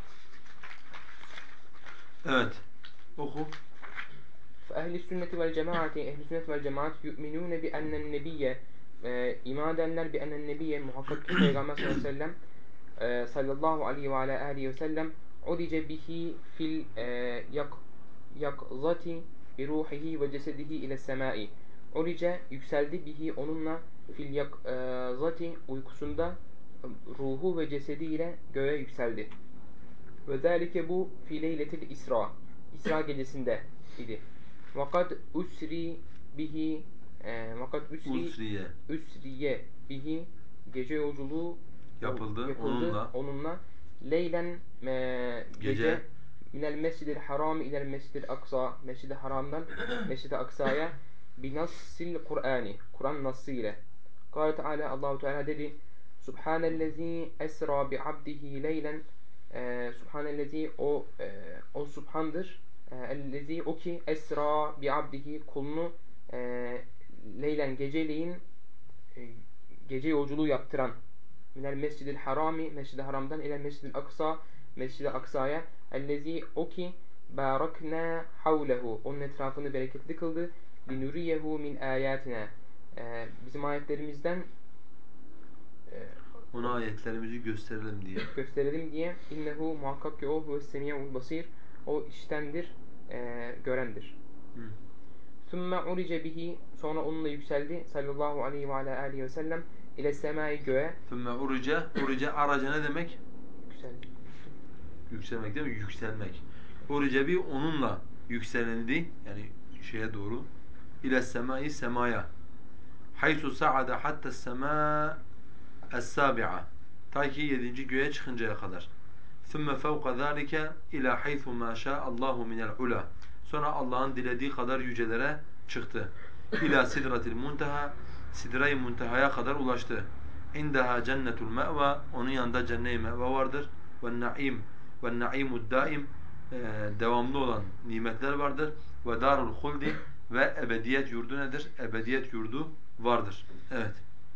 Evet. Oku. فأهل السنة والجماعة أهل السنة والجماعة يؤمنون بأن النبي iman edenler bi enen nebiye muhakkak ki Peygamber sallallahu aleyhi ve sellem e, sallallahu aleyhi ve ala aleyhi ve sellem udice bihi fil e, yak yakzati bi ruhihi ve cesedihi ile semai. Udice yükseldi bihi onunla fil yakzati uykusunda ruhu ve cesediyle göğe yükseldi. Ve zalike bu fi leyletil İsra. İsra gecesinde idi. Vakat usri bihi e, vakat usri Usriye üsriye bihi, gece yolculuğu yapıldı yapıldı onunla. onunla leylen e, Gece gece minel mescidil haram ilel mescidil aksa mescid-i haramdan mescid-i aksaya binassil Kur'ani Kur'an nassı ile. Kâle Teala Allahu Teala dedi Subhanellezi esra bi abdihi leylen e, Subhanellezi o e, o subhandır e, ellezi o ki esra bi abdihi kulunu e, leylen geceleyin e, gece yolculuğu yaptıran minel mescidil harami mescid-i haramdan ile mescid-i aksa mescid-i aksaya ellezi o ki barakna havlehu onun etrafını bereketli kıldı linuriyehu min ayatina e, bizim ayetlerimizden e, ona ayetlerimizi gösterelim diye. gösterelim diye innehu muhakkak ki o huves semiyul basir o iştendir e, görendir. Hı. Sümme urice bihi sonra onunla yükseldi sallallahu aleyhi ve ala aleyhi ve sellem ile semai göğe. Sümme urice, urice araca ne demek? Yükseldi. Yükselmek değil mi? Yükselmek. Urice bir onunla yükselildi yani şeye doğru. İle semai semaya. Haythu sa'ada hatta sema es-sabi'a. Ta ki yedinci göğe çıkıncaya kadar. ثُمَّ فَوْقَ ذَٰلِكَ اِلَى حَيْثُ مَا شَاءَ اللّٰهُ مِنَ الْعُلَى. Sonra Allah'ın dilediği kadar yücelere çıktı. İlâ sidratil munteha, sidre-i muntehaya kadar ulaştı. İndeha cennetul me'va, onun yanında cennet-i me'va vardır. Ve naim ve naimud daim, devamlı olan nimetler vardır. Ve darul huldi, ve ebediyet yurdu nedir? Ebediyet yurdu vardır. Evet.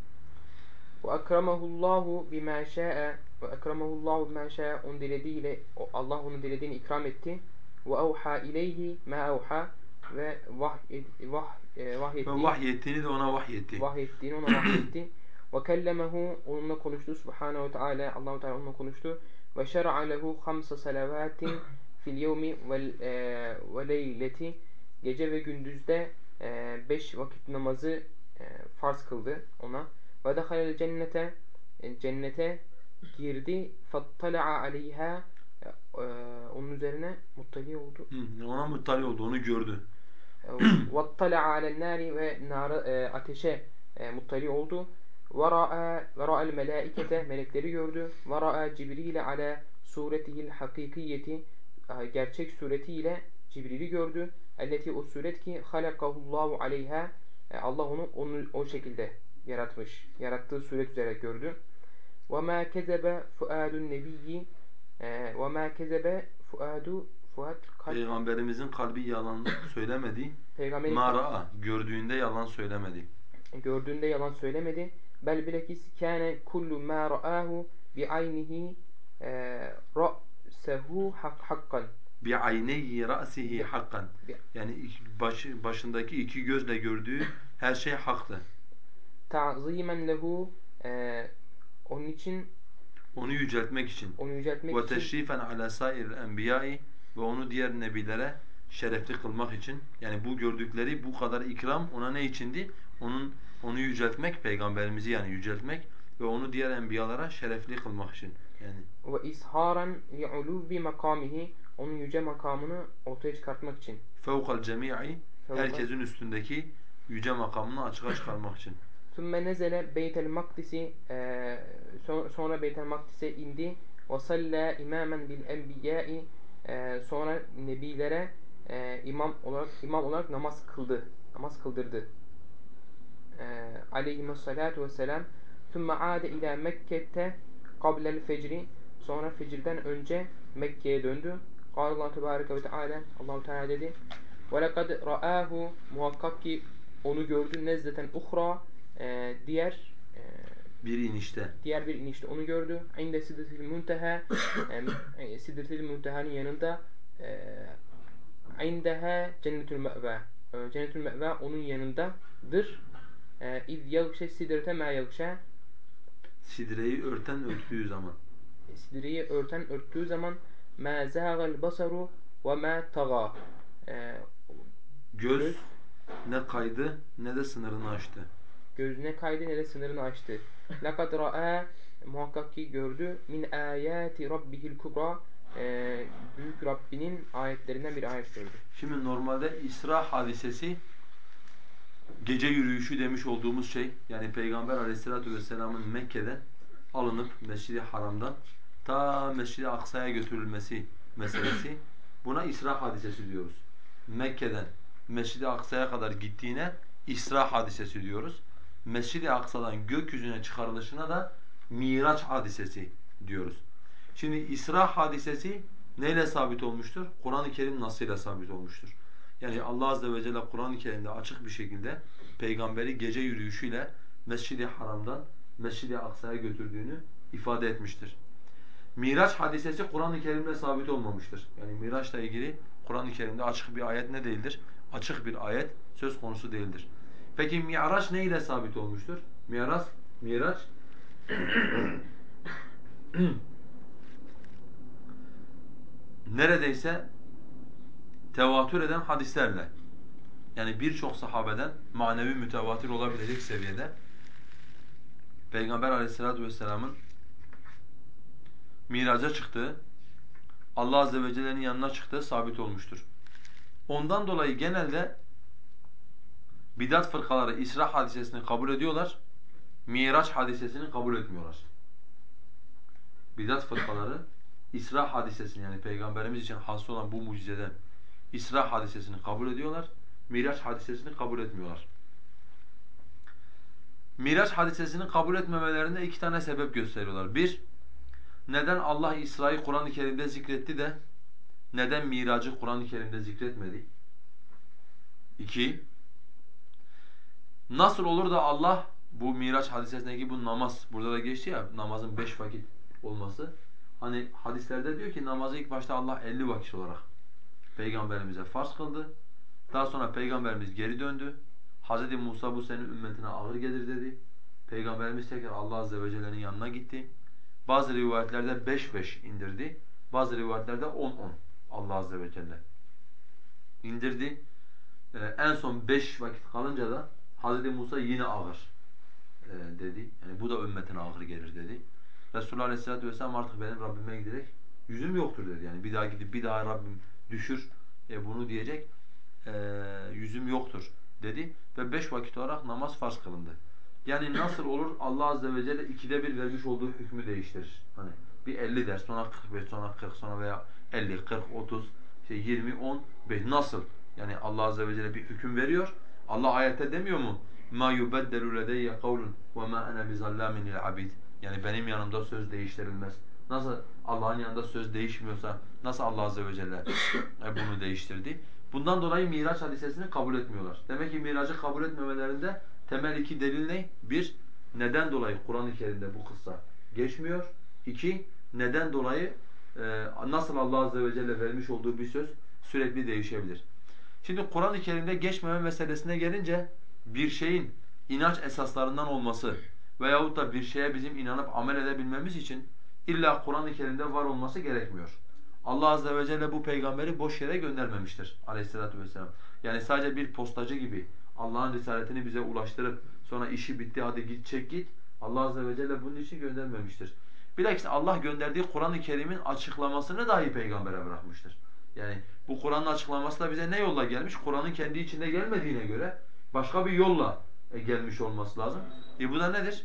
Ve ekremehullahu bima şa'a ve ekremehullahu bima şa'a onun dilediğiyle Allah onun dilediğini ikram etti. Ve evha ileyhi ma evha ve vah, vah, e, Ve vahyetti vahyettiğini de ona vahyetti. vahyettiğini ona vahyetti. Ve kellemehu onunla konuştu Subhanahu ve Teala Allahu Teala onunla konuştu. Ve şer'a lehu hamsa salavatin fil yevmi ve leyleti gece ve gündüzde e, beş vakit namazı e, farz kıldı ona. Ve dehalel cennete e, cennete girdi. Fattala'a aleyha e, onun üzerine muttali oldu. Hı, ona muttali oldu, onu gördü. وَاطَّلَعَ عَلَى النَّارِ ve nara, e, ateşe e, muttali oldu. وَرَأَى وَرَأَى الْمَلَائِكَةَ melekleri gördü. وَرَأَى Cibril'e ala suretihil hakikiyeti gerçek suretiyle Cibril'i gördü. Elleti o suret ki halakahullahu aleyha Allah onu, onu o şekilde yaratmış. Yarattığı suret üzere gördü. وَمَا كَذَبَ فُؤَادُ النَّبِيِّ وَمَا كَذَبَ فُؤَادُ Fuat kalp Peygamberimizin kalbi yalan söylemedi. Peygamberin Mara'a, gördüğünde yalan söylemedi. gördüğünde yalan söylemedi. Bel bilakis kâne kullu mâ ra'âhu bi'aynihi ra'sehu hakkan. Bi'ayneyhi ra'sihi hakkan. Yani baş, başındaki iki gözle gördüğü her şey haktı. Ta'zimen lehu onun için Onu yüceltmek için. onu yüceltmek Ve için teşrifen ala sairil enbiya'i, ve onu diğer nebilere şerefli kılmak için. Yani bu gördükleri bu kadar ikram ona ne içindi? Onun onu yüceltmek, peygamberimizi yani yüceltmek ve onu diğer enbiyalara şerefli kılmak için. Yani ve isharan li'ulubi makamihi onun yüce makamını ortaya çıkartmak için. fevkal cemii, Fevka. herkesin üstündeki yüce makamını açığa çıkarmak için. Sümme nezele Beytel Makdis'i sonra Beytel Makdis'e indi. Ve salla imamen bil enbiyai sonra nebilere e, imam olarak imam olarak namaz kıldı. Namaz kıldırdı. E, Aleyhissalatu vesselam. Sümme ade ila Mekke'te qablel fecri sonra fecirden önce Mekke'ye döndü. Allah Tebareke ve Teala Allahu Teala dedi. Ve lekad ra'ahu muhakkak ki onu gördü nezleten uhra e, diğer e, Bir inişte. diğer bir inişte onu gördü. İnde sidretil munteha e, sidretil munteha'nın yanında e, indeha cennetül me'va e, cennetül me'va onun yanındadır. E, İz yagşe sidrete ma yagşe Sidreyi örten örttüğü zaman. sidreyi örten örttüğü zaman ma zâgal basaru ve ma taga e, Göz, göz ne kaydı ne de sınırını aştı. gözüne kaydı ne de sınırını aştı. Lekad ra'a muhakkak ki gördü min ayati rabbihil kubra e, büyük Rabbinin ayetlerinden bir ayet gördü. Şimdi normalde İsra hadisesi gece yürüyüşü demiş olduğumuz şey, yani Peygamber Aleyhisselatü vesselam'ın Mekke'den alınıp Mescid-i Haram'dan ta Mescid-i Aksa'ya götürülmesi meselesi. Buna İsra hadisesi diyoruz. Mekke'den Mescid-i Aksa'ya kadar gittiğine İsra hadisesi diyoruz. Mescid-i Aksa'dan gökyüzüne çıkarılışına da Miraç hadisesi diyoruz. Şimdi İsra hadisesi neyle sabit olmuştur? Kur'an-ı Kerim nasıyla sabit olmuştur? Yani Allah azze ve celle Kur'an-ı Kerim'de açık bir şekilde peygamberi gece yürüyüşüyle Mescid-i Haram'dan Mescid-i Aksa'ya götürdüğünü ifade etmiştir. Miraç hadisesi Kur'an-ı Kerim'de sabit olmamıştır. Yani Miraç'la ilgili Kur'an-ı Kerim'de açık bir ayet ne değildir? Açık bir ayet söz konusu değildir. Peki Mi'raç ne ile sabit olmuştur? Miraç, Miraç neredeyse tevatür eden hadislerle, yani birçok sahabeden manevi mütevatir olabilecek seviyede Peygamber Aleyhisselatü vesselamın miraca çıktığı, Allah azze ve celle'nin yanına çıktığı sabit olmuştur. Ondan dolayı genelde bidat fırkaları İsra hadisesini kabul ediyorlar, Miraç hadisesini kabul etmiyorlar. Bidat fırkaları İsra hadisesini, yani Peygamberimiz için hasıl olan bu mucizeden İsra hadisesini kabul ediyorlar, Miraç hadisesini kabul etmiyorlar. Miraç hadisesini kabul etmemelerinde iki tane sebep gösteriyorlar. Bir, neden Allah İsra'yı Kur'an-ı Kerim'de zikretti de neden Mirac'ı Kur'an-ı Kerim'de zikretmedi? İki, nasıl olur da Allah bu Miraç hadisesindeki bu namaz, burada da geçti ya namazın beş vakit olması. Hani hadislerde diyor ki namazı ilk başta Allah elli vakit olarak Peygamberimize farz kıldı. Daha sonra Peygamberimiz geri döndü. Hazreti Musa bu senin ümmetine ağır gelir dedi. Peygamberimiz tekrar Allah azze ve celle'nin yanına gitti. Bazı rivayetlerde beş beş indirdi. Bazı rivayetlerde on on Allah azze ve celle indirdi. Ee, en son beş vakit kalınca da Hazreti Musa yine ağır e, dedi. Yani bu da ümmetine ağır gelir dedi. Resulullah Aleyhisselatü Vesselam artık benim Rabbime giderek yüzüm yoktur dedi. Yani bir daha gidip bir daha Rabbim düşür e, bunu diyecek e, yüzüm yoktur dedi. Ve beş vakit olarak namaz farz kılındı. Yani nasıl olur Allah Azze ve Celle ikide bir vermiş olduğu hükmü değiştirir. Hani bir elli der, sonra kırk beş, sonra kırk, sonra veya elli, kırk, otuz, işte yirmi, on beş nasıl? Yani Allah Azze ve Celle bir hüküm veriyor. Allah ayette demiyor mu? مَا يُبَدَّلُ لَدَيَّ قَوْلٌ وَمَا أَنَا بِظَلَّامٍ لِلْعَبِيدِ Yani benim yanımda söz değiştirilmez. Nasıl Allah'ın yanında söz değişmiyorsa nasıl Allah Azze ve Celle bunu değiştirdi? Bundan dolayı Miraç hadisesini kabul etmiyorlar. Demek ki Mirac'ı kabul etmemelerinde temel iki delil ne? Bir, neden dolayı Kur'an-ı Kerim'de bu kıssa geçmiyor? İki, neden dolayı e, nasıl Allah Azze ve Celle vermiş olduğu bir söz sürekli değişebilir? Şimdi Kur'an-ı Kerim'de geçmeme meselesine gelince bir şeyin inanç esaslarından olması veyahut da bir şeye bizim inanıp amel edebilmemiz için illa Kur'an-ı Kerim'de var olması gerekmiyor. Allah Azze ve Celle bu peygamberi boş yere göndermemiştir Aleyhisselatü vesselam. Yani sadece bir postacı gibi Allah'ın risaletini bize ulaştırıp sonra işi bitti hadi git çek git. Allah Azze ve Celle bunun için göndermemiştir. Bilakis Allah gönderdiği Kur'an-ı Kerim'in açıklamasını dahi peygambere bırakmıştır. Yani bu Kur'an'ın açıklaması da bize ne yolla gelmiş? Kur'an'ın kendi içinde gelmediğine göre başka bir yolla e, gelmiş olması lazım. E bu da nedir?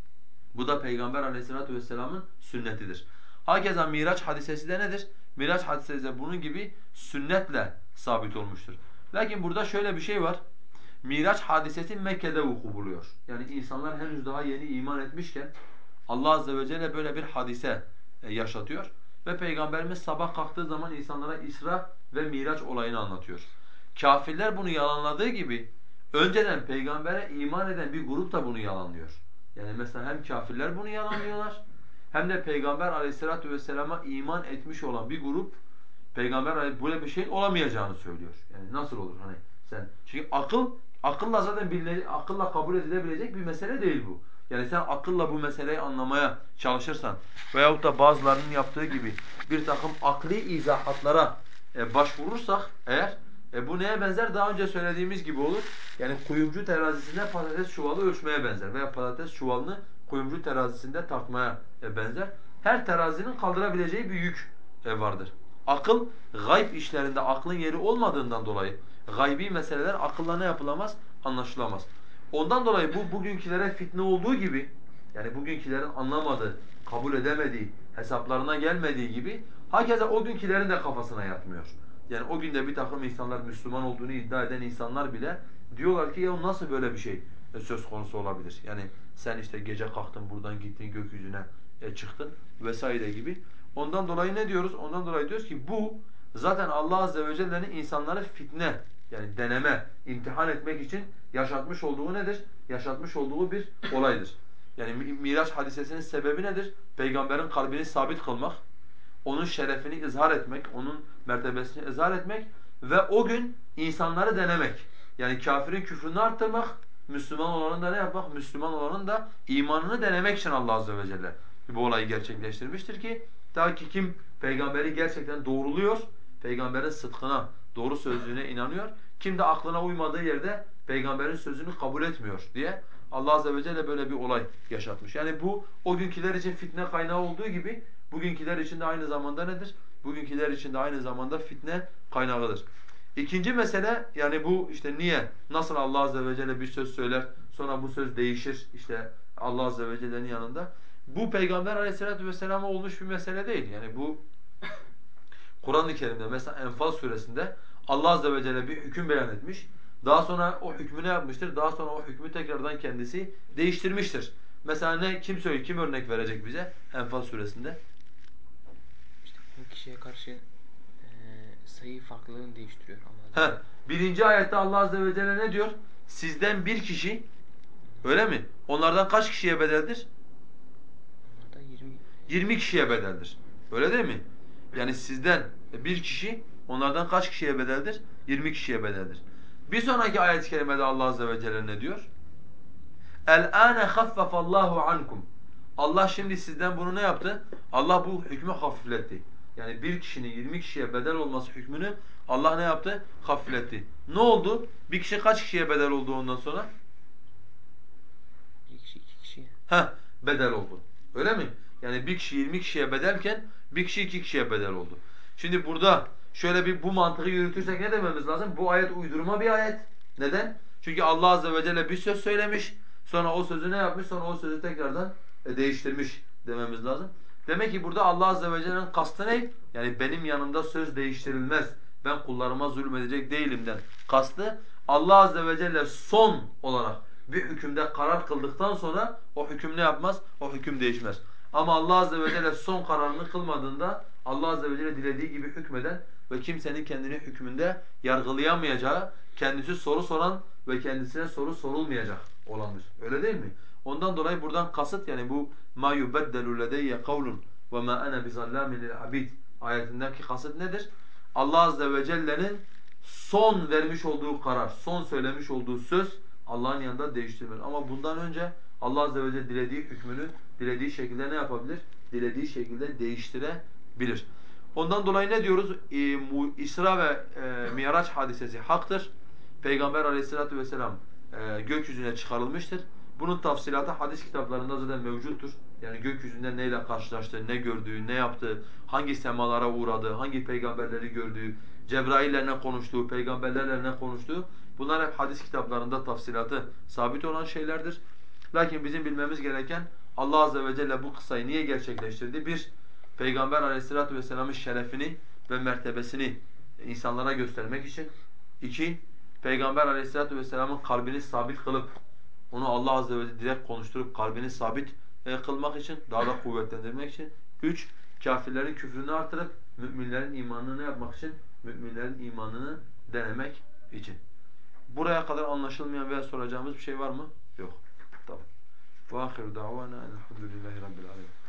Bu da Peygamber Aleyhisselatü vesselam'ın sünnetidir. Hakeza Miraç hadisesi de nedir? Miraç hadisesi de bunun gibi sünnetle sabit olmuştur. Lakin burada şöyle bir şey var. Miraç hadisesi Mekke'de vuku buluyor. Yani insanlar henüz daha yeni iman etmişken Allah Azze ve Celle böyle bir hadise e, yaşatıyor. Ve Peygamberimiz sabah kalktığı zaman insanlara İsra ve Miraç olayını anlatıyor. Kafirler bunu yalanladığı gibi önceden peygambere iman eden bir grup da bunu yalanlıyor. Yani mesela hem kafirler bunu yalanlıyorlar hem de Peygamber Aleyhisselatü vesselama iman etmiş olan bir grup Peygamber böyle bir şeyin olamayacağını söylüyor. Yani nasıl olur hani sen? Çünkü akıl akılla zaten biline, akılla kabul edilebilecek bir mesele değil bu. Yani sen akılla bu meseleyi anlamaya çalışırsan veyahut da bazılarının yaptığı gibi bir takım akli izahatlara e, başvurursak eğer e, bu neye benzer? Daha önce söylediğimiz gibi olur. Yani kuyumcu terazisinde patates çuvalı ölçmeye benzer veya patates çuvalını kuyumcu terazisinde tartmaya e, benzer. Her terazinin kaldırabileceği bir yük e, vardır. Akıl gayb işlerinde aklın yeri olmadığından dolayı gaybi meseleler akılla ne yapılamaz? Anlaşılamaz. Ondan dolayı bu bugünkülere fitne olduğu gibi Yani bugünkülerin anlamadığı, kabul edemediği, hesaplarına gelmediği gibi hakeza o günkülerin de kafasına yatmıyor. Yani o günde bir takım insanlar Müslüman olduğunu iddia eden insanlar bile diyorlar ki ya nasıl böyle bir şey söz konusu olabilir? Yani sen işte gece kalktın buradan gittin gökyüzüne e, çıktın vesaire gibi. Ondan dolayı ne diyoruz? Ondan dolayı diyoruz ki bu zaten Allah Azze ve Celle'nin insanları fitne yani deneme, imtihan etmek için yaşatmış olduğu nedir? Yaşatmış olduğu bir olaydır. Yani Miraç hadisesinin sebebi nedir? Peygamberin kalbini sabit kılmak, onun şerefini izhar etmek, onun mertebesini izhar etmek ve o gün insanları denemek. Yani kafirin küfrünü arttırmak, Müslüman olanın da ne yapmak? Müslüman olanın da imanını denemek için Allah Azze ve Celle bu olayı gerçekleştirmiştir ki ta ki kim peygamberi gerçekten doğruluyor, peygamberin sıdkına, doğru sözlüğüne inanıyor, kim de aklına uymadığı yerde peygamberin sözünü kabul etmiyor diye Allah Azze ve Celle böyle bir olay yaşatmış. Yani bu o günküler için fitne kaynağı olduğu gibi bugünküler için de aynı zamanda nedir? Bugünküler için de aynı zamanda fitne kaynağıdır. İkinci mesele yani bu işte niye, nasıl Allah Azze ve Celle bir söz söyler sonra bu söz değişir işte Allah Azze ve Celle'nin yanında. Bu Peygamber Aleyhisselatü Vesselam'a olmuş bir mesele değil. Yani bu Kur'an-ı Kerim'de mesela Enfal suresinde Allah Azze ve Celle bir hüküm beyan etmiş. Daha sonra o hükmü ne yapmıştır? Daha sonra o hükmü tekrardan kendisi değiştirmiştir. Mesela ne, kim söylüyor, kim örnek verecek bize Enfal suresinde? İşte o kişiye karşı e, sayı farklılığını değiştiriyor Allah Azze ve Heh, Celle. birinci ayette Allah Azze ve Celle ne diyor? Sizden bir kişi, öyle mi? Onlardan kaç kişiye bedeldir? Onlardan yirmi yirmi kişiye bedeldir. Öyle değil mi? Yani sizden bir kişi, onlardan kaç kişiye bedeldir? yirmi kişiye bedeldir. Bir sonraki ayet-i kerimede Allah Azze ve Celle ne diyor? El-âne haffafallahu ankum. Allah şimdi sizden bunu ne yaptı? Allah bu hükmü hafifletti. Yani bir kişinin yirmi kişiye bedel olması hükmünü Allah ne yaptı? Hafifletti. Ne oldu? Bir kişi kaç kişiye bedel oldu ondan sonra? bir kişi iki kişi. Heh, bedel oldu. Öyle mi? Yani bir kişi yirmi kişiye bedelken bir kişi iki kişiye bedel oldu. Şimdi burada şöyle bir bu mantığı yürütürsek ne dememiz lazım? Bu ayet uydurma bir ayet. Neden? Çünkü Allah Azze ve Celle bir söz söylemiş. Sonra o sözü ne yapmış? Sonra o sözü tekrardan e, değiştirmiş dememiz lazım. Demek ki burada Allah Azze ve Celle'nin kastı ne? Yani benim yanımda söz değiştirilmez. Ben kullarıma zulmedecek değilimden kastı. Allah Azze ve Celle son olarak bir hükümde karar kıldıktan sonra o hüküm ne yapmaz? O hüküm değişmez. Ama Allah Azze ve Celle son kararını kılmadığında Allah Azze ve Celle dilediği gibi hükmeden ve kimsenin kendini hükmünde yargılayamayacağı, kendisi soru soran ve kendisine soru sorulmayacak olandır. Öyle değil mi? Ondan dolayı buradan kasıt yani bu ma yubeddelu ledeyye kavlun ve ma ana bizallamin lil abid ayetindeki kasıt nedir? Allah Azze ve Celle'nin son vermiş olduğu karar, son söylemiş olduğu söz Allah'ın yanında değiştirmez. Ama bundan önce Allah Azze ve Celle dilediği hükmünü dilediği şekilde ne yapabilir? Dilediği şekilde değiştirebilir. Ondan dolayı ne diyoruz? Ee, mu- İsra ve e, Miraç hadisesi haktır. Peygamber Aleyhisselatü vesselam e, gökyüzüne çıkarılmıştır. Bunun tafsilatı hadis kitaplarında zaten mevcuttur. Yani gökyüzünde neyle karşılaştığı, ne gördüğü, ne yaptığı, hangi semalara uğradığı, hangi peygamberleri gördüğü, Cebrail'le ne konuştuğu, peygamberlerle ne konuştuğu bunlar hep hadis kitaplarında tafsilatı sabit olan şeylerdir. Lakin bizim bilmemiz gereken Allah Azze ve Celle bu kıssayı niye gerçekleştirdi? Bir, Peygamber Aleyhisselatü vesselam'ın şerefini ve mertebesini insanlara göstermek için. İki, Peygamber Aleyhisselatü vesselam'ın kalbini sabit kılıp onu Allah Azze ve Celle direkt konuşturup kalbini sabit e, kılmak için, daha da kuvvetlendirmek için. Üç, kafirlerin küfrünü artırıp müminlerin imanını yapmak için, müminlerin imanını denemek için. Buraya kadar anlaşılmayan veya soracağımız bir şey var mı? Yok. Tamam. وآخر دعوانا أن الحمد لله رب العالمين